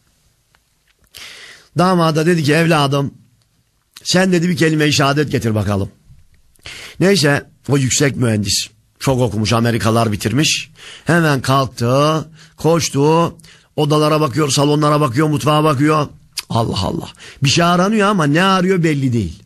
Damada dedi ki, evladım sen dedi bir kelime-i şehadet getir bakalım. Neyse, o yüksek mühendis, çok okumuş, Amerikalar bitirmiş. Hemen kalktı, koştu, odalara bakıyor, salonlara bakıyor, mutfağa bakıyor. Allah Allah, bir şey aranıyor ama ne arıyor belli değil.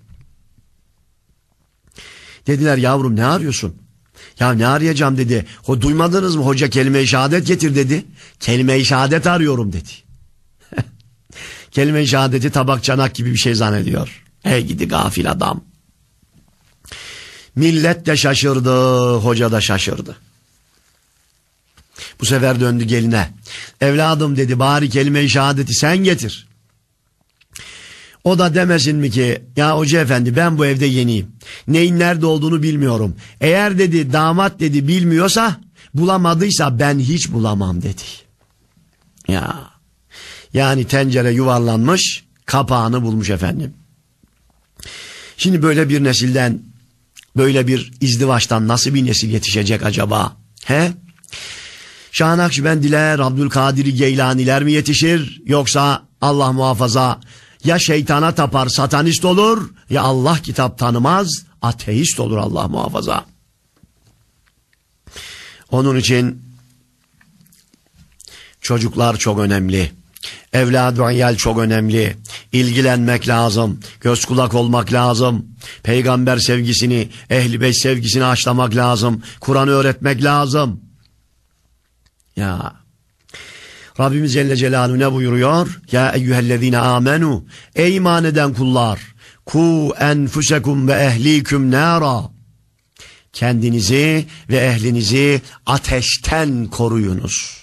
Dediler, yavrum ne arıyorsun? Ya ne arayacağım dedi. O, duymadınız mı, hoca kelime-i şehadet getir dedi. Kelime-i şehadet arıyorum dedi. Kelime-i şehadeti tabak çanak gibi bir şey zannediyor. Ey gidi gafil adam. Millet de şaşırdı, hoca da şaşırdı. Bu sefer döndü geline. Evladım dedi, bari kelime-i şehadeti sen getir. O da demesin mi ki, ya hoca efendi ben bu evde yeniyim. Neyin nerede olduğunu bilmiyorum. Eğer dedi damat dedi bilmiyorsa, bulamadıysa ben hiç bulamam dedi. Ya. Yani tencere yuvarlanmış, kapağını bulmuş efendim. Şimdi böyle bir nesilden, böyle bir izdivaçtan nasıl bir nesil yetişecek acaba? He? Şah-ı Nakşibendiler, Abdülkadir Geylaniler mi yetişir? Yoksa Allah muhafaza ya şeytana tapar, satanist olur, ya Allah kitap tanımaz, ateist olur, Allah muhafaza. Onun için çocuklar çok önemli. Evlad-ı iyal çok önemli. İlgilenmek lazım. Göz kulak olmak lazım. Peygamber sevgisini, ehl-i beyt sevgisini aşılamak lazım. Kur'an'ı öğretmek lazım. Ya. Rabbimiz Celle Celaluhu ne buyuruyor? Ya eyyühellezine amenu. Ey iman eden kullar. Ku enfusekum ve ehliküm nara. Kendinizi ve ehlinizi ateşten koruyunuz.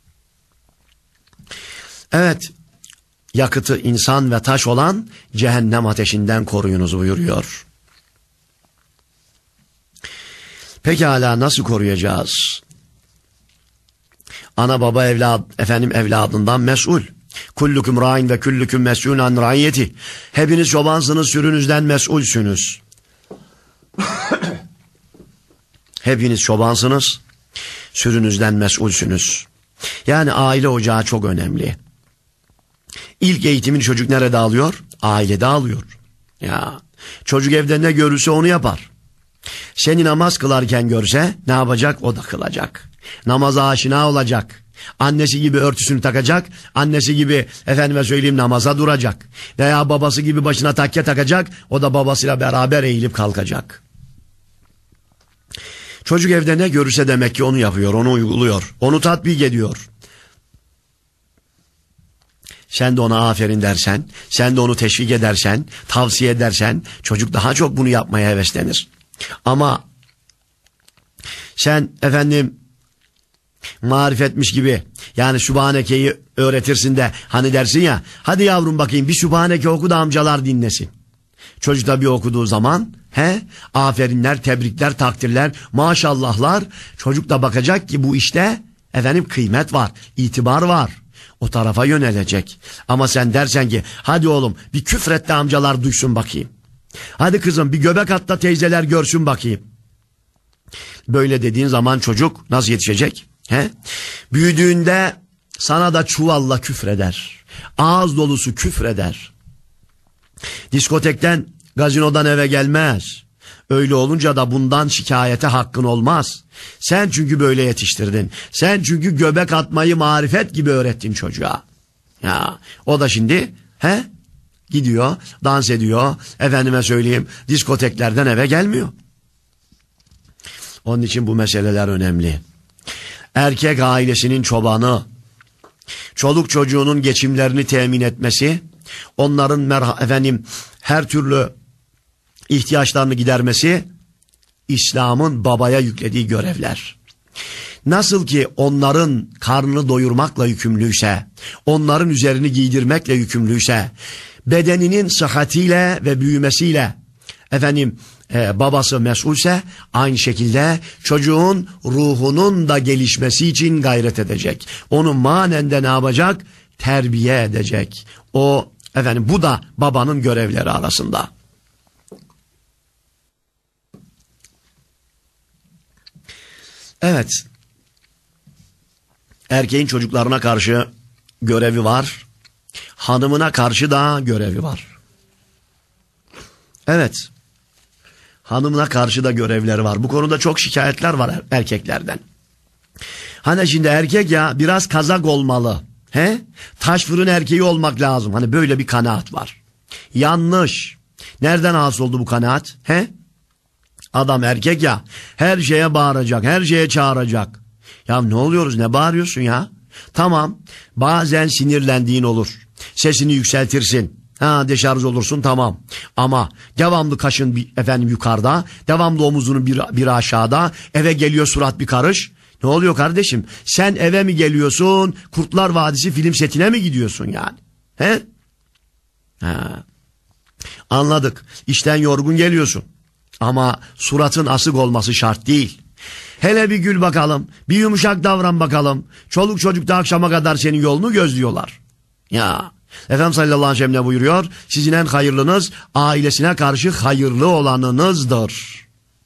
Evet, yakıtı insan ve taş olan cehennem ateşinden koruyunuz buyuruyor. Pekala nasıl koruyacağız? Ana baba evlad, efendim evladından mesul. Kullukum ra'in ve kullukum mes'ulun an ra'iyeti. Hepiniz çobansınız, sürünüzden mesulsünüz. Hepiniz çobansınız. Sürünüzden mesulsünüz. Yani aile ocağı çok önemli. İlk eğitimini çocuk nerede alıyor? Ailede alıyor. Ya çocuk evde ne görürse onu yapar. Seni namaz kılarken görse ne yapacak? O da kılacak. Namaza aşina olacak. Annesi gibi örtüsünü takacak. Annesi gibi efendime söyleyeyim namaza duracak. Veya babası gibi başına takke takacak. O da babasıyla beraber eğilip kalkacak. Çocuk evde ne görürse demek ki onu yapıyor, onu uyguluyor. Onu tatbik ediyor. Sen de ona aferin dersen, sen de onu teşvik edersen, tavsiye edersen çocuk daha çok bunu yapmaya heveslenir. Ama sen efendim marifetmiş gibi yani Sübhaneke'yi öğretirsin de hani dersin ya hadi yavrum bakayım bir Sübhaneke oku da amcalar dinlesin. Çocuk da bir okuduğu zaman he aferinler, tebrikler, takdirler, maşallahlar çocuk da bakacak ki bu işte efendim kıymet var, itibar var. O tarafa yönelecek. Ama sen dersen ki hadi oğlum bir küfret de amcalar duysun bakayım. Hadi kızım bir göbek at da teyzeler görsün bakayım. Böyle dediğin zaman çocuk nasıl yetişecek? He? Büyüdüğünde sana da çuvalla küfreder. Ağız dolusu küfreder. Diskotekten, gazinodan eve gelmez. Öyle olunca da bundan şikayete hakkın olmaz. Sen çünkü böyle yetiştirdin. Sen çünkü göbek atmayı marifet gibi öğrettin çocuğa. Ya o da şimdi he gidiyor, dans ediyor. Efendime söyleyeyim, diskoteklerden eve gelmiyor. Onun için bu meseleler önemli. Erkek ailesinin çobanı, çoluk çocuğunun geçimlerini temin etmesi, onların merha, efendim her türlü ihtiyaçlarını gidermesi İslam'ın babaya yüklediği görevler. Nasıl ki onların karnını doyurmakla yükümlüyse, onların üzerini giydirmekle yükümlüyse, bedeninin sıhhatiyle ve büyümesiyle efendim e, babası mesulse aynı şekilde çocuğun ruhunun da gelişmesi için gayret edecek. Onu manen de ne yapacak? Terbiye edecek. O efendim bu da babanın görevleri arasında. Evet. Erkeğin çocuklarına karşı görevi var. Hanımına karşı da görevi var. Evet. Hanımına karşı da görevleri var. Bu konuda çok şikayetler var erkeklerden. Hani şimdi erkek ya biraz kazak olmalı. He? Taş fırın erkeği olmak lazım. Hani böyle bir kanaat var. Yanlış. Nereden hasıl oldu bu kanaat? He? Adam erkek ya, her şeye bağıracak, her şeye çağıracak. Ya ne oluyoruz, ne bağırıyorsun ya? Tamam, bazen sinirlendiğin olur. Sesini yükseltirsin. Ha, deşarj olursun, tamam. Ama devamlı kaşın bir, efendim yukarıda, devamlı omuzunun bir, bir aşağıda, eve geliyor surat bir karış. Ne oluyor kardeşim? Sen eve mi geliyorsun, Kurtlar Vadisi film setine mi gidiyorsun yani? He? Ha. Anladık. İşten yorgun geliyorsun. Ama suratın asık olması şart değil. Hele bir gül bakalım, bir yumuşak davran bakalım. Çoluk çocuk da akşama kadar senin yolunu gözlüyorlar. Ya Efendimiz sallallahu aleyhi ve sellem ne buyuruyor? Sizin en hayırlınız ailesine karşı hayırlı olanınızdır.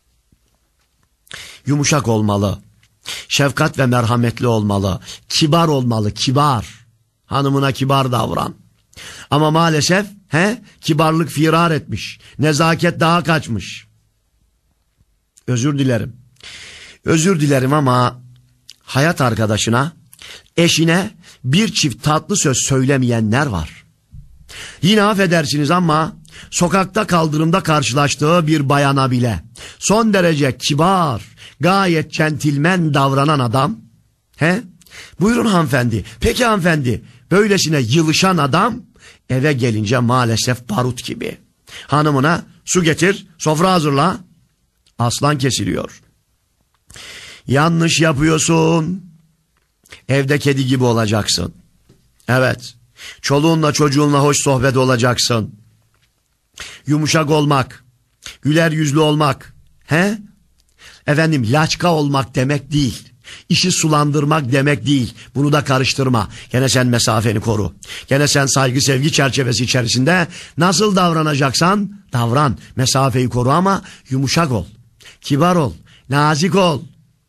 Yumuşak olmalı. Şefkat ve merhametli olmalı. Kibar olmalı, kibar. Hanımına kibar davran. Ama maalesef he, kibarlık firar etmiş. Nezaket daha kaçmış. Özür dilerim. Özür dilerim ama hayat arkadaşına, eşine bir çift tatlı söz söylemeyenler var. Yine affedersiniz ama sokakta kaldırımda karşılaştığı bir bayana bile son derece kibar, gayet centilmen davranan adam, he? Buyurun hanımefendi. Peki hanımefendi. Böylesine yılışan adam eve gelince maalesef barut gibi. Hanımına su getir, sofra hazırla. Aslan kesiliyor. Yanlış yapıyorsun. Evde kedi gibi olacaksın. Evet. Çoluğunla çocuğunla hoş sohbet olacaksın. Yumuşak olmak, güler yüzlü olmak, he? Efendim laçka olmak demek değil. İşi sulandırmak demek değil. Bunu da karıştırma. Gene sen mesafeni koru. Gene sen saygı sevgi çerçevesi içerisinde nasıl davranacaksan davran. Mesafeyi koru ama yumuşak ol. Kibar ol. nazik ol.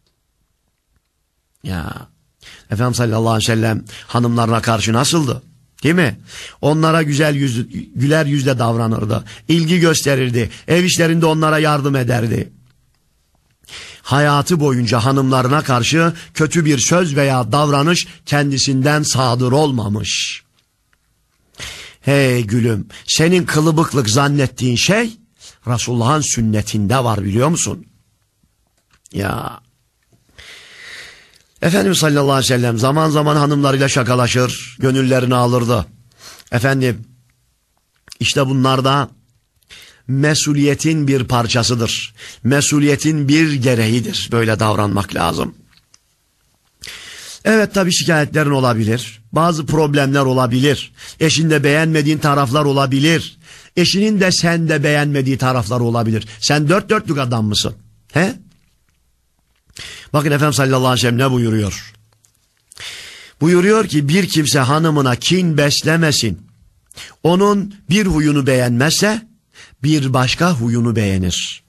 Ya Efendimiz sallallahu aleyhi ve sellem hanımlarına karşı nasıldı? Değil mi? Onlara güzel yüz, güler yüzle davranırdı. İlgi gösterirdi. Ev işlerinde onlara yardım ederdi. Hayatı boyunca hanımlarına karşı kötü bir söz veya davranış kendisinden sadır olmamış. Hey gülüm, senin kılıbıklık zannettiğin şey Resulullah'ın sünnetinde var, biliyor musun? Ya Efendimiz sallallahu aleyhi ve sellem zaman zaman hanımlarıyla şakalaşır, gönüllerini alırdı. Efendim, işte bunlar da mesuliyetin bir parçasıdır. Mesuliyetin bir gereğidir. Böyle davranmak lazım. Evet, tabii şikayetlerin olabilir. Bazı problemler olabilir. Eşinde beğenmediğin taraflar olabilir. Eşinin de sende beğenmediği taraflar olabilir. Sen dört dörtlük adam mısın? He? Bakın Efendimiz sallallahu aleyhi ve sellem ne buyuruyor? Buyuruyor ki bir kimse hanımına kin beslemesin. Onun bir huyunu beğenmezse bir başka huyunu beğenir.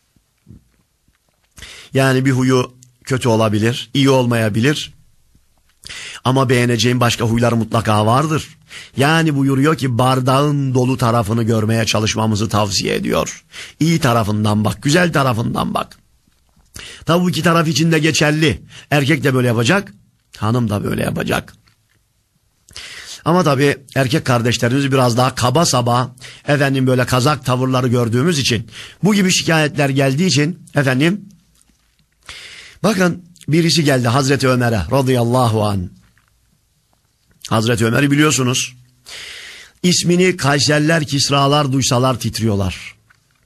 Yani bir huyu kötü olabilir, iyi olmayabilir. Ama beğeneceğin başka huylar mutlaka vardır. Yani buyuruyor ki bardağın dolu tarafını görmeye çalışmamızı tavsiye ediyor. İyi tarafından bak, güzel tarafından bak. Tabi bu iki taraf için de geçerli. Erkek de böyle yapacak, hanım da böyle yapacak. Ama tabi erkek kardeşlerimiz biraz daha kaba saba, efendim böyle kazak tavırları gördüğümüz için, bu gibi şikayetler geldiği için efendim, bakın birisi geldi Hazreti Ömer'e radıyallahu anh. Hazreti Ömer'i biliyorsunuz. İsmini Kayserler, Kisralar duysalar titriyorlar.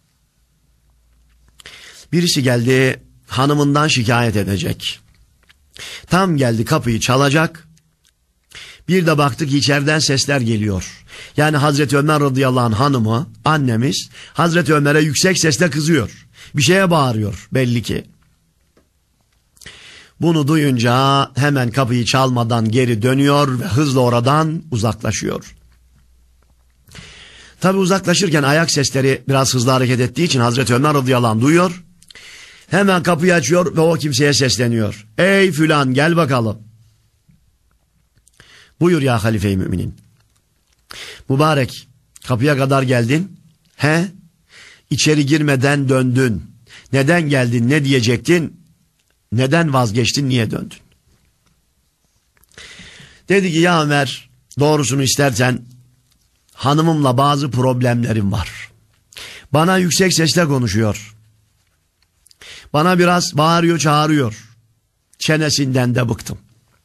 Birisi geldi hanımından şikayet edecek. Tam geldi kapıyı çalacak. Bir de baktık içeriden sesler geliyor. Yani Hazreti Ömer radıyallahu anh hanımı, annemiz Hazreti Ömer'e yüksek sesle kızıyor. Bir şeye bağırıyor belli ki. Bunu duyunca hemen kapıyı çalmadan geri dönüyor ve hızla oradan uzaklaşıyor. Tabi uzaklaşırken ayak sesleri biraz hızlı hareket ettiği için Hazreti Ömer radıyallahu anh duyuyor. Hemen kapıyı açıyor ve o kimseye sesleniyor. Ey filan, gel bakalım. Buyur ya halife-i müminin. Mübarek, kapıya kadar geldin. He? İçeri girmeden döndün. Neden geldin, ne diyecektin? Neden vazgeçtin, niye döndün? Dedi ki ya Ömer, doğrusunu istersen hanımımla bazı problemlerim var. Bana yüksek sesle konuşuyor. Bana biraz bağırıyor, çağırıyor. Çenesinden de bıktım.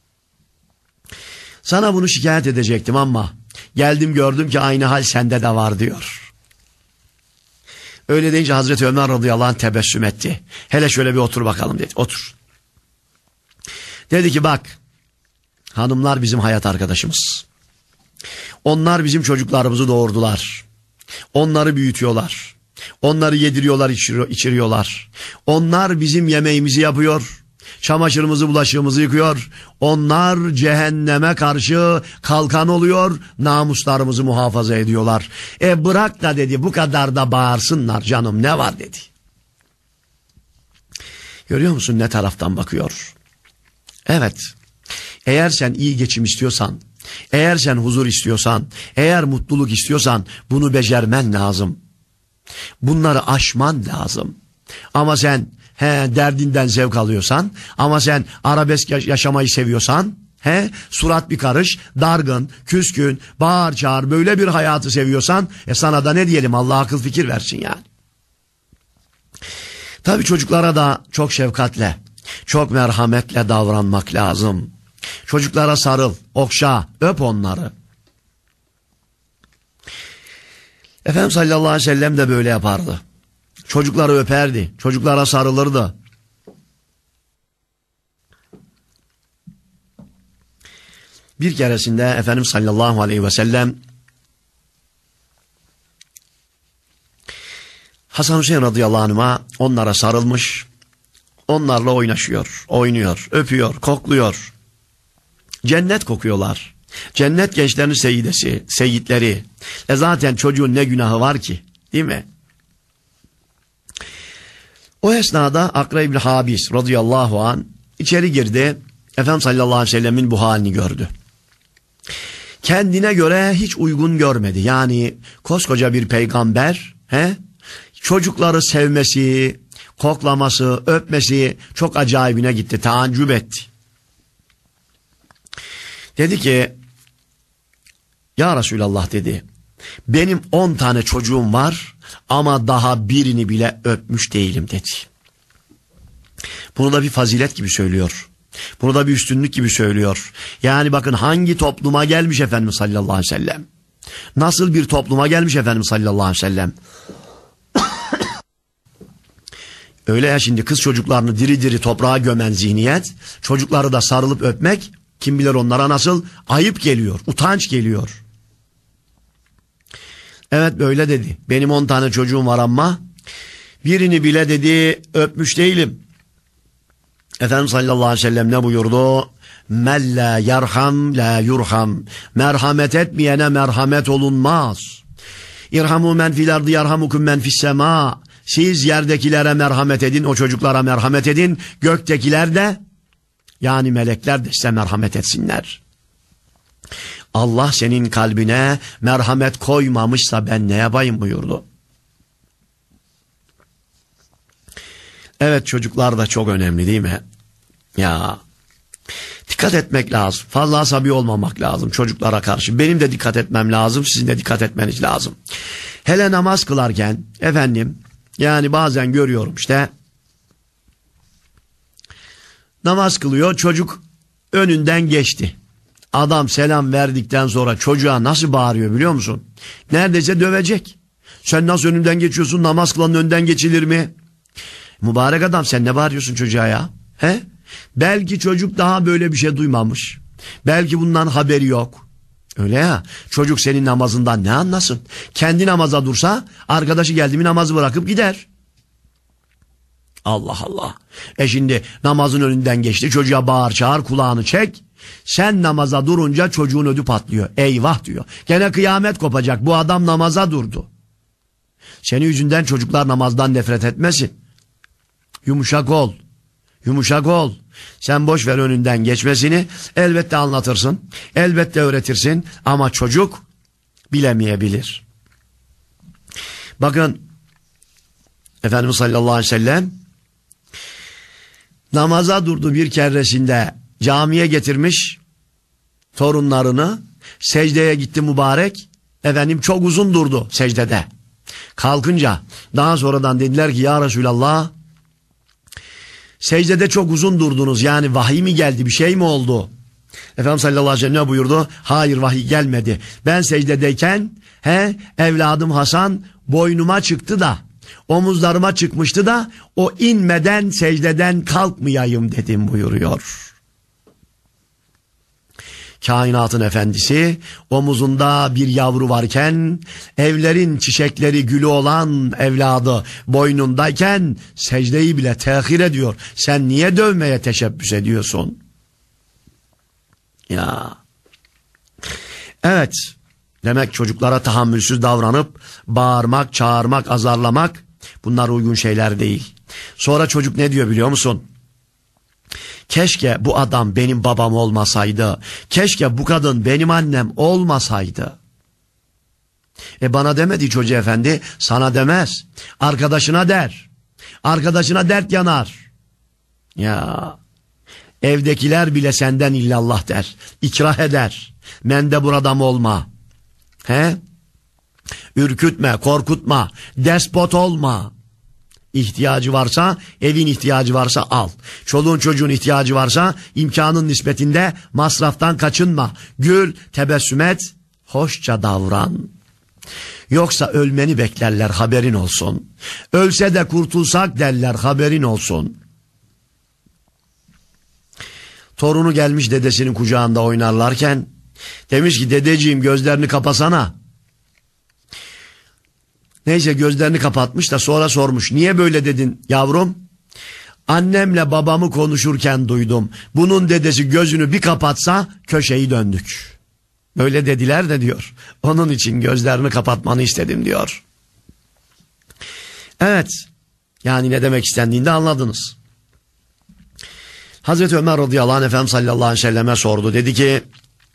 Sana bunu şikayet edecektim ama geldim gördüm ki aynı hal sende de var diyor. Öyle deyince Hazreti Ömer radıyallahu anh tebessüm etti. Hele şöyle bir otur bakalım dedi. Otur. Dedi ki bak, hanımlar bizim hayat arkadaşımız. Onlar bizim çocuklarımızı doğurdular. Onları büyütüyorlar. Onları yediriyorlar, içiriyorlar. Onlar bizim yemeğimizi yapıyor. Çamaşırımızı, bulaşığımızı yıkıyor. Onlar cehenneme karşı kalkan oluyor. Namuslarımızı muhafaza ediyorlar. E bırak da dedi, bu kadar da bağırsınlar canım, ne var dedi. Görüyor musun ne taraftan bakıyor? Evet. Eğer sen iyi geçim istiyorsan, eğer sen huzur istiyorsan, eğer mutluluk istiyorsan bunu becermen lazım. Bunları aşman lazım. Ama sen he, derdinden zevk alıyorsan, ama sen arabesk yaşamayı seviyorsan, he, surat bir karış, dargın, küskün, bağır çağır, böyle bir hayatı seviyorsan, e sana da ne diyelim, Allah akıl fikir versin yani. Tabii çocuklara da çok şefkatle, çok merhametle davranmak lazım. Çocuklara sarıl, okşa, öp onları. Efendimiz sallallahu aleyhi ve sellem de böyle yapardı. Çocukları öperdi, çocuklara sarılırdı. Bir keresinde Efendimiz sallallahu aleyhi ve sellem Hasan Hüseyin radıyallahu anh'a onlara sarılmış, onlarla oynaşıyor, oynuyor, öpüyor, kokluyor. Cennet kokuyorlar. Cennet gençlerinin seyidesi, seyitleri. E zaten çocuğun ne günahı var ki, değil mi? O esnada Akra İbni Habis radıyallahu an içeri girdi. Efendimiz sallallahu aleyhi ve sellemin bu halini gördü. Kendine göre hiç uygun görmedi. Yani koskoca bir peygamber, he? Çocukları sevmesi, koklaması, öpmesi çok acayibine gitti, taaccüp etti. Dedi ki, ya Resulallah dedi, benim on tane çocuğum var ama daha birini bile öpmüş değilim dedi. Bunu da bir fazilet gibi söylüyor. Bunu da bir üstünlük gibi söylüyor. Yani bakın hangi topluma gelmiş Efendimiz sallallahu aleyhi ve sellem. Nasıl bir topluma gelmiş Efendimiz sallallahu aleyhi ve sellem. Öyle ya, şimdi kız çocuklarını diri diri toprağa gömen zihniyet, çocukları da sarılıp öpmek, kim bilir onlara nasıl ayıp geliyor, utanç geliyor. Evet böyle dedi. Benim on tane çocuğum var ama birini bile dedi öpmüş değilim. Efendimiz sallallahu aleyhi ve sellem ne buyurdu? Men la yerham la yurham. Merhamet etmeyene merhamet olunmaz. İrhamu men fil ardı yerhamukum men fis sema. Siz yerdekilere merhamet edin, o çocuklara merhamet edin. Göktekiler de, yani melekler de size merhamet etsinler. Allah senin kalbine merhamet koymamışsa ben ne yapayım buyurdu. Evet, çocuklar da çok önemli değil mi? Ya dikkat etmek lazım. Fazla asabi olmamak lazım çocuklara karşı. Benim de dikkat etmem lazım, sizin de dikkat etmeniz lazım. Hele namaz kılarken efendim, yani bazen görüyorum işte, namaz kılıyor, çocuk önünden geçti. Adam selam verdikten sonra çocuğa nasıl bağırıyor biliyor musun? Neredeyse dövecek. Sen nasıl önünden geçiyorsun, namaz kılanın önünden geçilir mi? Mübarek adam, sen ne bağırıyorsun çocuğa ya? He? Belki çocuk daha böyle bir şey duymamış. Belki bundan haberi yok. Öyle ya, çocuk senin namazından ne anlasın? Kendi namaza dursa, arkadaşı geldi mi namazı bırakıp gider. Allah Allah. E şimdi namazın önünden geçti, çocuğa bağır çağır, kulağını çek. Sen namaza durunca çocuğun ödü patlıyor. Eyvah diyor. Gene kıyamet kopacak, bu adam namaza durdu. Senin yüzünden çocuklar namazdan nefret etmesin. Yumuşak ol. Yumuşak ol. Sen boş ver önünden geçmesini. Elbette anlatırsın. Elbette öğretirsin. Ama çocuk bilemeyebilir. Bakın Efendimiz sallallahu aleyhi ve sellem namaza durdu bir keresinde, camiye getirmiş torunlarını, secdeye gitti mübarek. Efendim çok uzun durdu secdede. Kalkınca daha sonradan dediler ki ya Resulallah, secdede çok uzun durdunuz, yani vahiy mi geldi, bir şey mi oldu? Efendimiz sallallahu aleyhi ve sellem ne buyurdu? Hayır, vahiy gelmedi. Ben secdedeyken he, evladım Hasan boynuma çıktı da, omuzlarıma çıkmıştı da o inmeden secdeden kalkmayayım dedim buyuruyor. Kainatın efendisi omuzunda bir yavru varken, evlerin çiçekleri gülü olan evladı boynundayken secdeyi bile tehir ediyor. Sen niye dövmeye teşebbüs ediyorsun? Ya. Evet. Demek çocuklara tahammülsüz davranıp bağırmak, çağırmak, azarlamak, bunlar uygun şeyler değil. Sonra çocuk ne diyor biliyor musun? Keşke bu adam benim babam olmasaydı. Keşke bu kadın benim annem olmasaydı. E bana demedi Hoca Efendi, sana demez. Arkadaşına der. Arkadaşına dert yanar. Ya evdekiler bile senden illallah der. İkrah eder. Mende buradam olma. He? Ürkütme, korkutma. Despot olma. İhtiyacı varsa, evin ihtiyacı varsa al. Çoluğun çocuğun ihtiyacı varsa imkanın nispetinde masraftan kaçınma. Gül, tebessüm et, hoşça davran. Yoksa ölmeni beklerler, haberin olsun. Ölse de kurtulsak derler, haberin olsun. Torunu gelmiş dedesinin kucağında oynarlarken demiş ki dedeciğim gözlerini kapasana. Neyse gözlerini kapatmış da sonra sormuş. Niye böyle dedin yavrum? Annemle babamı konuşurken duydum. Bunun dedesi gözünü bir kapatsa köşeyi döndük. Böyle dediler de diyor. Onun için gözlerini kapatmanı istedim diyor. Evet. Yani ne demek istendiğini de anladınız. Hazreti Ömer radıyallahu anh Efendimiz sallallahu aleyhi ve selleme sordu. Dedi ki,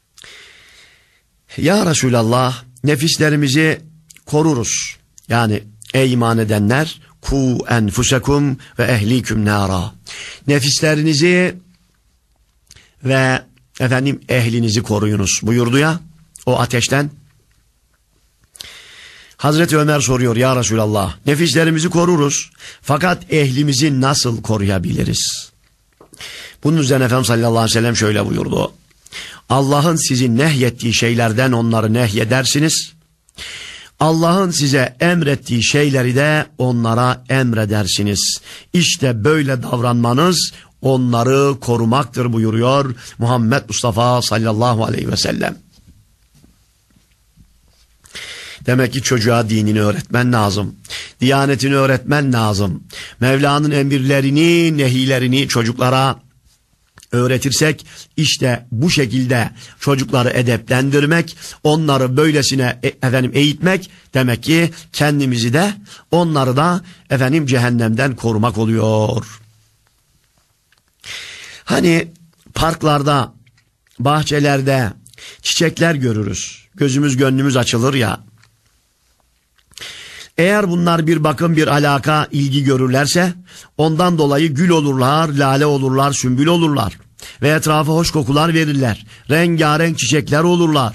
ya Resulallah, nefislerimizi koruruz. Yani ey iman edenler, ku enfusekum ve ehliküm nara. Nefislerinizi ve efendim ehlinizi koruyunuz buyurdu ya o ateşten. Hazreti Ömer soruyor, ya Resulallah, nefislerimizi koruruz fakat ehlimizi nasıl koruyabiliriz? Bunun üzerine Efendimiz sallallahu aleyhi ve sellem şöyle buyurdu. Allah'ın sizin nehyettiği şeylerden onları nehyedersiniz. Allah'ın size emrettiği şeyleri de onlara emredersiniz. İşte böyle davranmanız onları korumaktır buyuruyor Muhammed Mustafa sallallahu aleyhi ve sellem. Demek ki çocuğa dinini öğretmen lazım. Diyanetini öğretmen lazım. Mevla'nın emirlerini, nehilerini çocuklara öğretirsek işte bu şekilde çocukları edeplendirmek, onları böylesine efendim eğitmek demek ki kendimizi de onları da efendim cehennemden korumak oluyor. Hani parklarda, bahçelerde çiçekler görürüz. Gözümüz gönlümüz açılır ya. Eğer bunlar bir bakım, bir alaka, ilgi görürlerse ondan dolayı gül olurlar, lale olurlar, sümbül olurlar. Ve etrafa hoş kokular verirler. Rengarenk çiçekler olurlar.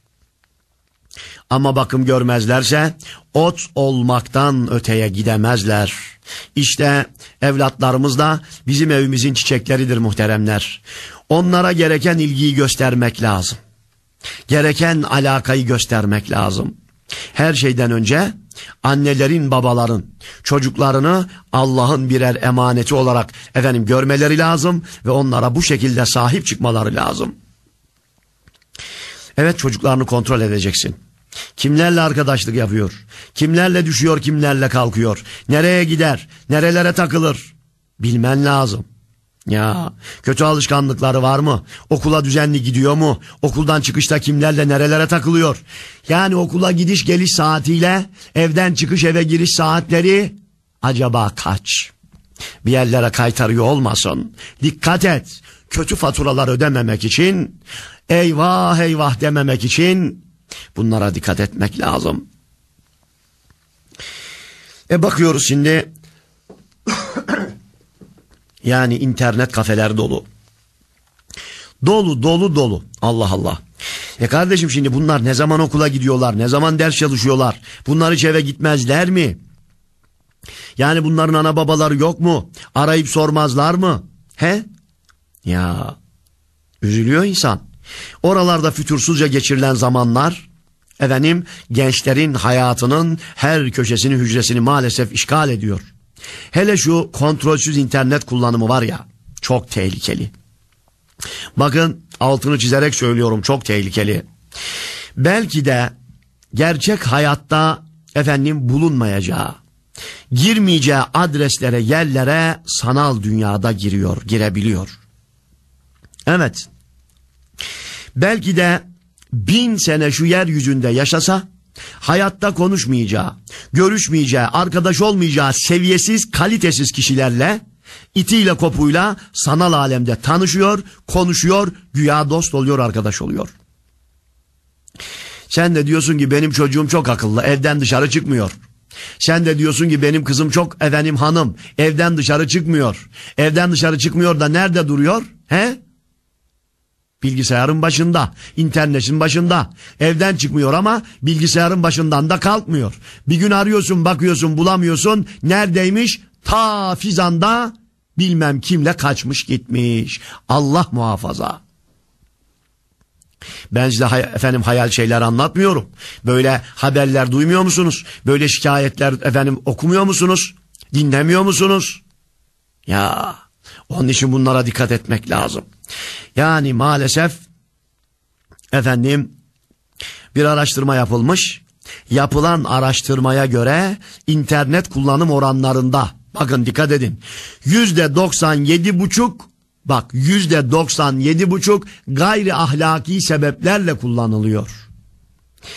Ama bakım görmezlerse ot olmaktan öteye gidemezler. İşte evlatlarımız da bizim evimizin çiçekleridir muhteremler. Onlara gereken ilgiyi göstermek lazım. Gereken alakayı göstermek lazım. Her şeyden önce annelerin, babaların çocuklarını Allah'ın birer emaneti olarak efendim görmeleri lazım ve onlara bu şekilde sahip çıkmaları lazım. Evet, çocuklarını kontrol edeceksin. Kimlerle arkadaşlık yapıyor? Kimlerle düşüyor, kimlerle kalkıyor? Nereye gider? Nerelere takılır? Bilmen lazım. Ya kötü alışkanlıkları var mı? Okula düzenli gidiyor mu? Okuldan çıkışta kimlerle nerelere takılıyor? Yani okula gidiş geliş saatiyle evden çıkış eve giriş saatleri acaba kaç? Bir yerlere kaytarıyor olmasın. Dikkat et. Kötü faturalar ödememek için, eyvah eyvah dememek için bunlara dikkat etmek lazım. E bakıyoruz şimdi yani internet kafeler dolu. Dolu dolu dolu. Allah Allah. E kardeşim şimdi bunlar ne zaman okula gidiyorlar? Ne zaman ders çalışıyorlar? Bunlar hiç eve gitmezler mi? Yani bunların ana babaları yok mu? Arayıp sormazlar mı? He? Ya üzülüyor insan. Oralarda fütursuzca geçirilen zamanlar efendim gençlerin hayatının her köşesini, hücresini maalesef işgal ediyor. Hele şu kontrolsüz internet kullanımı var ya, çok tehlikeli. Bakın altını çizerek söylüyorum, çok tehlikeli. Belki de gerçek hayatta efendim bulunmayacağı, girmeyeceği adreslere, yerlere sanal dünyada giriyor, girebiliyor. Evet. Belki de bin sene şu yeryüzünde yaşasa, hayatta konuşmayacağı, görüşmeyeceği, arkadaş olmayacağı seviyesiz, kalitesiz kişilerle, itiyle kopuyla sanal alemde tanışıyor, konuşuyor, güya dost oluyor, arkadaş oluyor. Sen de diyorsun ki benim çocuğum çok akıllı, evden dışarı çıkmıyor. Sen de diyorsun ki benim kızım çok efendim hanım, evden dışarı çıkmıyor. Evden dışarı çıkmıyor da nerede duruyor? He? Bilgisayarın başında, internetin başında. Evden çıkmıyor ama bilgisayarın başından da kalkmıyor. Bir gün arıyorsun, bakıyorsun, bulamıyorsun. Neredeymiş? Ta Fizan'da bilmem kimle kaçmış gitmiş. Allah muhafaza. Ben size hay- efendim hayal şeyler anlatmıyorum. Böyle haberler duymuyor musunuz? Böyle şikayetler efendim okumuyor musunuz? Dinlemiyor musunuz? Ya onun için bunlara dikkat etmek lazım. Yani maalesef efendim bir araştırma yapılmış. Yapılan araştırmaya göre internet kullanım oranlarında, bakın dikkat edin, yüzde doksan yedi buçuk, bak yüzde doksan yedi buçuk gayri ahlaki sebeplerle kullanılıyor.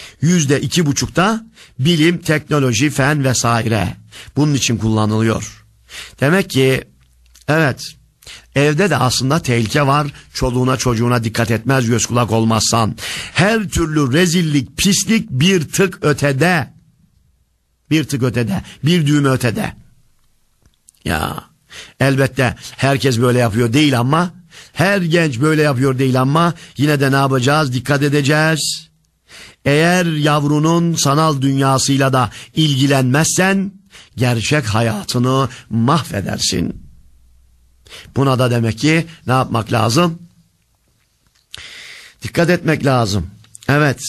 Yüzde iki buçukta bilim, teknoloji, fen vesaire bunun için kullanılıyor. Demek ki evet, evde de aslında tehlike var. Çoluğuna çocuğuna dikkat etmez, göz kulak olmazsan. Her türlü rezillik, pislik bir tık ötede. Bir tık ötede, bir düğüm ötede. Ya elbette herkes böyle yapıyor değil ama, her genç böyle yapıyor değil ama, yine de ne yapacağız? Dikkat edeceğiz. Eğer yavrunun sanal dünyasıyla da ilgilenmezsen, gerçek hayatını mahvedersin. Buna da demek ki ne yapmak lazım? Dikkat etmek lazım. Evet.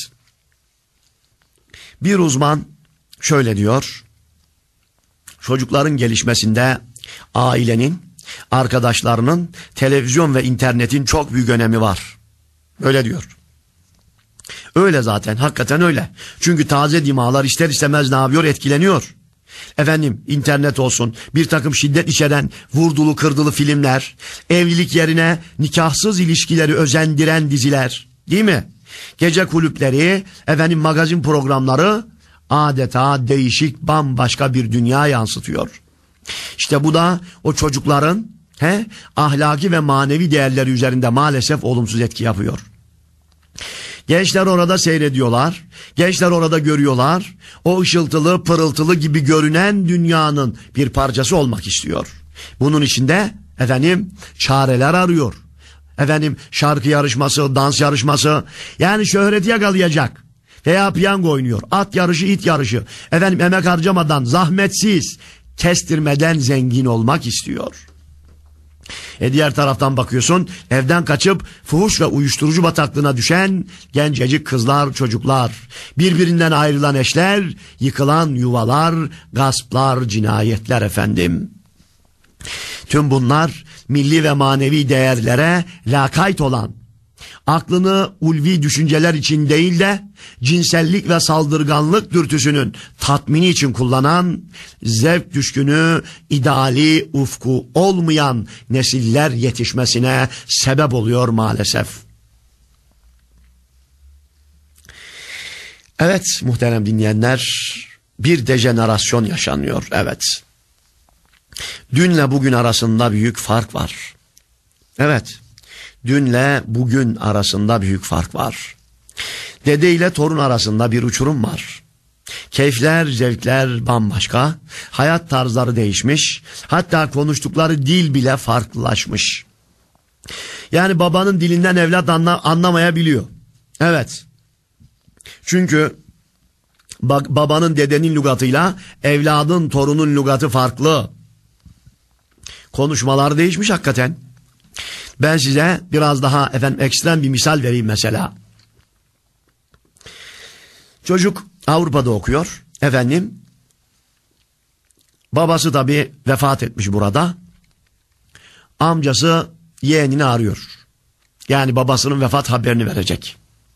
Bir uzman şöyle diyor: çocukların gelişmesinde ailenin, arkadaşlarının, televizyon ve internetin çok büyük önemi var. Öyle diyor. Öyle zaten, hakikaten öyle. Çünkü taze dimağlar ister istemez ne yapıyor? Etkileniyor. Efendim, internet olsun, bir takım şiddet içeren vurdulu kırdılı filmler, evlilik yerine nikahsız ilişkileri özendiren diziler, değil mi? Gece kulüpleri, efendim magazin programları adeta değişik, bambaşka bir dünya yansıtıyor. İşte bu da o çocukların he, ahlaki ve manevi değerleri üzerinde maalesef olumsuz etki yapıyor. Gençler orada seyrediyorlar, gençler orada görüyorlar, o ışıltılı, pırıltılı gibi görünen dünyanın bir parçası olmak istiyor. Bunun içinde efendim çareler arıyor. Efendim şarkı yarışması, dans yarışması, yani şöhreti yakalayacak. Veya piyango oynuyor, at yarışı, it yarışı, efendim emek harcamadan, zahmetsiz, kestirmeden zengin olmak istiyor. E diğer taraftan bakıyorsun, evden kaçıp fuhuş ve uyuşturucu bataklığına düşen gencecik kızlar, çocuklar, birbirinden ayrılan eşler, yıkılan yuvalar, gasplar, cinayetler efendim. Tüm bunlar milli ve manevi değerlere lakayt olan, aklını ulvi düşünceler için değil de cinsellik ve saldırganlık dürtüsünün tatmini için kullanan, zevk düşkünü, ideali, ufku olmayan nesiller yetişmesine sebep oluyor maalesef. Evet muhterem dinleyenler, bir dejenerasyon yaşanıyor, evet. Dünle bugün arasında büyük fark var. Evet. Dünle bugün arasında büyük fark var. Dede ile torun arasında bir uçurum var. Keyifler, zevkler bambaşka. Hayat tarzları değişmiş. Hatta konuştukları dil bile farklılaşmış. Yani babanın dilinden evlat anla, anlamayabiliyor. Evet. Çünkü bak, babanın dedenin lügatıyla evladın torunun lügatı farklı. Konuşmalar değişmiş hakikaten. Ben size biraz daha efendim ekstrem bir misal vereyim mesela. Çocuk Avrupa'da okuyor. Efendim babası tabii vefat etmiş burada. Amcası yeğenini arıyor. Yani babasının vefat haberini verecek.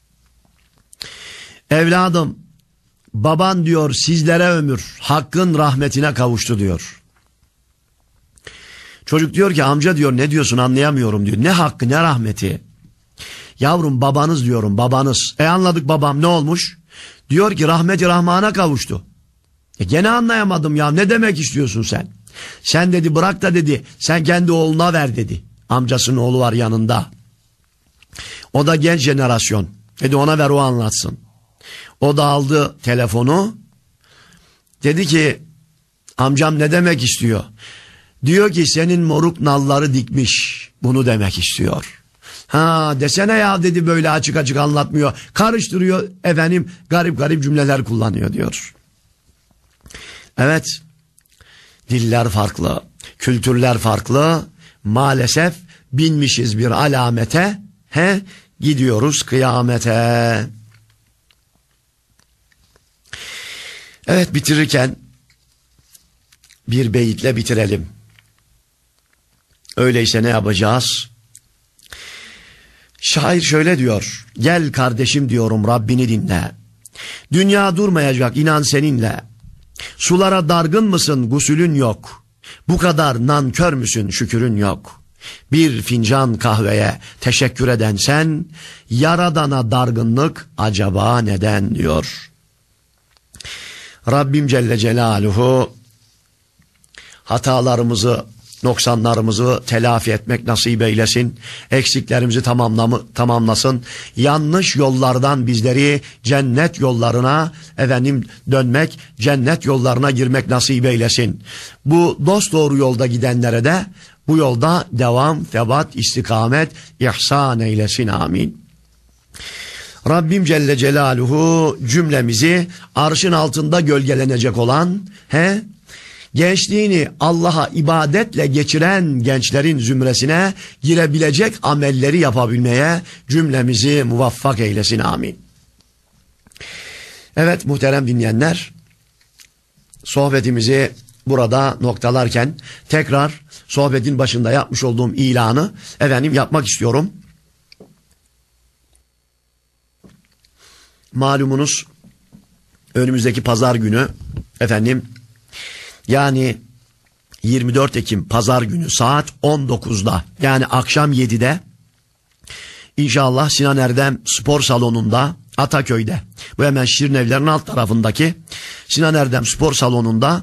Evladım, baban diyor sizlere ömür, Hakk'ın rahmetine kavuştu diyor. Çocuk diyor ki amca diyor ne diyorsun anlayamıyorum diyor. Ne hakkı ne rahmeti. Yavrum babanız diyorum babanız. E anladık babam ne olmuş? Diyor ki rahmeti rahmana kavuştu. E gene anlayamadım ya, ne demek istiyorsun sen? Sen dedi bırak da dedi sen kendi oğluna ver dedi. Amcasının oğlu var yanında. O da genç jenerasyon. Dedi ona ver o anlatsın. O da aldı telefonu. Dedi ki amcam ne demek istiyor? Diyor ki senin moruk nalları dikmiş. Bunu demek istiyor. Ha desene ya dedi, böyle açık açık anlatmıyor. Karıştırıyor efendim, garip garip cümleler kullanıyor diyor. Evet. Diller farklı. Kültürler farklı. Maalesef binmişiz bir alamete. He gidiyoruz kıyamete. Evet, bitirirken bir beyitle bitirelim. Öyleyse ne yapacağız? Şair şöyle diyor. Gel kardeşim diyorum Rabbini dinle. Dünya durmayacak inan seninle. Sulara dargın mısın gusülün yok. Bu kadar nankör müsün şükürün yok. Bir fincan kahveye teşekkür eden sen, Yaradana dargınlık acaba neden diyor. Rabbim Celle Celaluhu hatalarımızı, noksanlarımızı telafi etmek nasip eylesin. Eksiklerimizi tamamlamı, tamamlasın. Yanlış yollardan bizleri cennet yollarına efendim dönmek, cennet yollarına girmek nasip eylesin. Bu dosdoğru yolda gidenlere de bu yolda devam, tebat, istikamet, ihsan eylesin. Amin. Rabbim Celle Celaluhu cümlemizi arşın altında gölgelenecek olan, he, gençliğini Allah'a ibadetle geçiren gençlerin zümresine girebilecek amelleri yapabilmeye cümlemizi muvaffak eylesin. Amin. Evet muhterem dinleyenler, sohbetimizi burada noktalarken tekrar sohbetin başında yapmış olduğum ilanı efendim yapmak istiyorum. Malumunuz önümüzdeki pazar günü efendim yani yirmi dört Ekim pazar günü saat on dokuzda yani akşam yedide inşallah Sinan Erdem Spor Salonu'nda Ataköy'de, bu hemen Şirinevler'in alt tarafındaki Sinan Erdem Spor Salonu'nda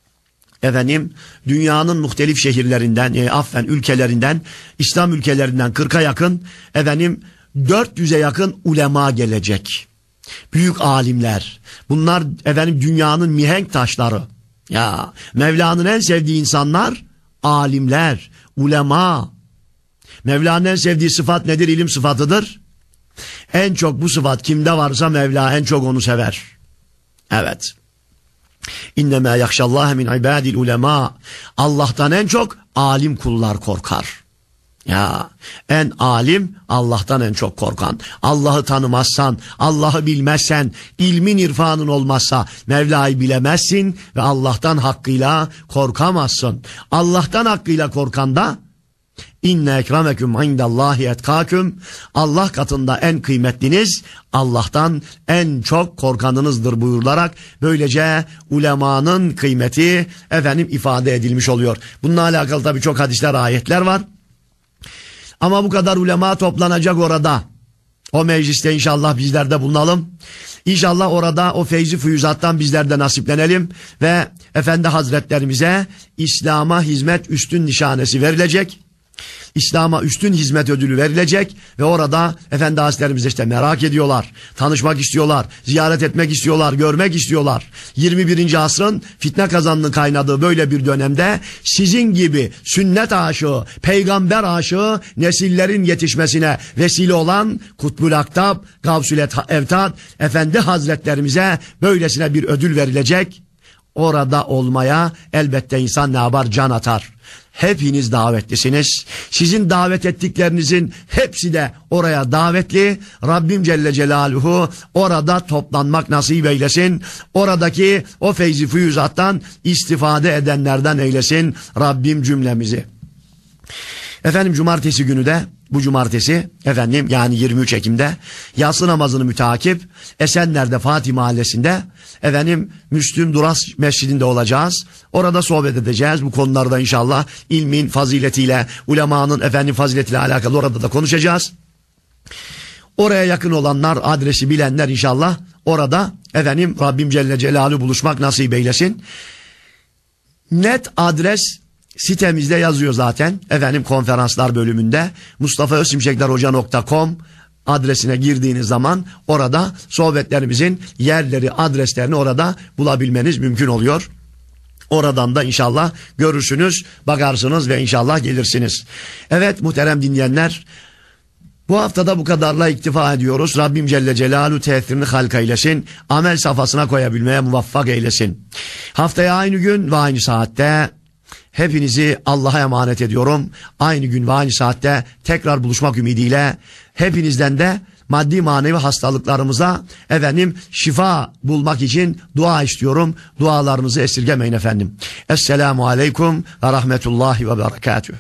efendim dünyanın muhtelif şehirlerinden, e, affen ülkelerinden, İslam ülkelerinden kırka yakın efendim dört yüze yakın ulema gelecek. Büyük alimler. Bunlar efendim dünyanın mihenk taşları. Ya Mevla'nın en sevdiği insanlar alimler, ulema. Mevla'nın en sevdiği sıfat nedir? İlim sıfatıdır. En çok bu sıfat kimde varsa Mevla en çok onu sever. Evet. İnnemâ yakşallâhe min ibâdil ulema. Allah'tan en çok alim kullar korkar. Ya en alim Allah'tan en çok korkan. Allah'ı tanımazsan, Allah'ı bilmezsen, ilmin irfanın olmazsa Mevla'yı bilemezsin ve Allah'tan hakkıyla korkamazsın. Allah'tan hakkıyla korkan da İnne ekremeküm indallahi etkâküm, Allah katında en kıymetliniz Allah'tan en çok korkanınızdır buyurularak böylece ulemanın kıymeti efendim ifade edilmiş oluyor. Bununla alakalı tabii çok hadisler, ayetler var. Ama bu kadar ulema toplanacak orada. O mecliste inşallah bizler de bulunalım. İnşallah orada o feyzi füyüzattan bizler de nasiplenelim ve Efendi Hazretlerimize İslam'a hizmet üstün nişanesi verilecek. İslam'a üstün hizmet ödülü verilecek ve orada Efendi Hazretlerimiz işte merak ediyorlar, tanışmak istiyorlar, ziyaret etmek istiyorlar, görmek istiyorlar. yirmi birinci asrın fitne kazanının kaynadığı böyle bir dönemde sizin gibi sünnet aşığı, peygamber aşığı nesillerin yetişmesine vesile olan Kutbul Aktab, Gavsül Evtad Efendi Hazretlerimize böylesine bir ödül verilecek. Orada olmaya elbette insan ne yapar? Can atar. Hepiniz davetlisiniz. Sizin davet ettiklerinizin hepsi de oraya davetli. Rabbim Celle Celaluhu orada toplanmak nasip eylesin. Oradaki o feyzi füyüzattan istifade edenlerden eylesin Rabbim cümlemizi. Efendim cumartesi günü de bu cumartesi efendim yani yirmi üç Ekim'de yatsı namazını müteakip Esenler'de Fatih Mahallesi'nde efendim Müslüm Duras Mescidi'nde olacağız. Orada sohbet edeceğiz. Bu konularda inşallah ilmin faziletiyle, ulemanın efendim faziletiyle alakalı orada da konuşacağız. Oraya yakın olanlar, adresi bilenler inşallah orada efendim Rabbim Celle Celaluhu buluşmak nasip eylesin. Net adres sitemizde yazıyor zaten. Efendim konferanslar bölümünde mustafa özsimşekler hoca nokta com adresine girdiğiniz zaman orada sohbetlerimizin yerleri, adreslerini orada bulabilmeniz mümkün oluyor. Oradan da inşallah görürsünüz, bakarsınız ve inşallah gelirsiniz. Evet muhterem dinleyenler, bu haftada bu kadarla iktifa ediyoruz. Rabbim Celle Celaluhu tesirini halka eylesin. Amel safhasına koyabilmeye muvaffak eylesin. Haftaya aynı gün ve aynı saatte hepinizi Allah'a emanet ediyorum. Aynı gün ve aynı saatte tekrar buluşmak ümidiyle hepinizden de maddi manevi hastalıklarımıza efendim şifa bulmak için dua istiyorum. Dualarınızı esirgemeyin efendim. Esselamu aleyküm ve rahmetullahi ve berekatüh.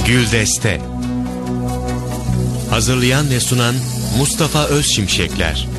Güldeste. Hazırlayan ve sunan Mustafa Özşimşekler.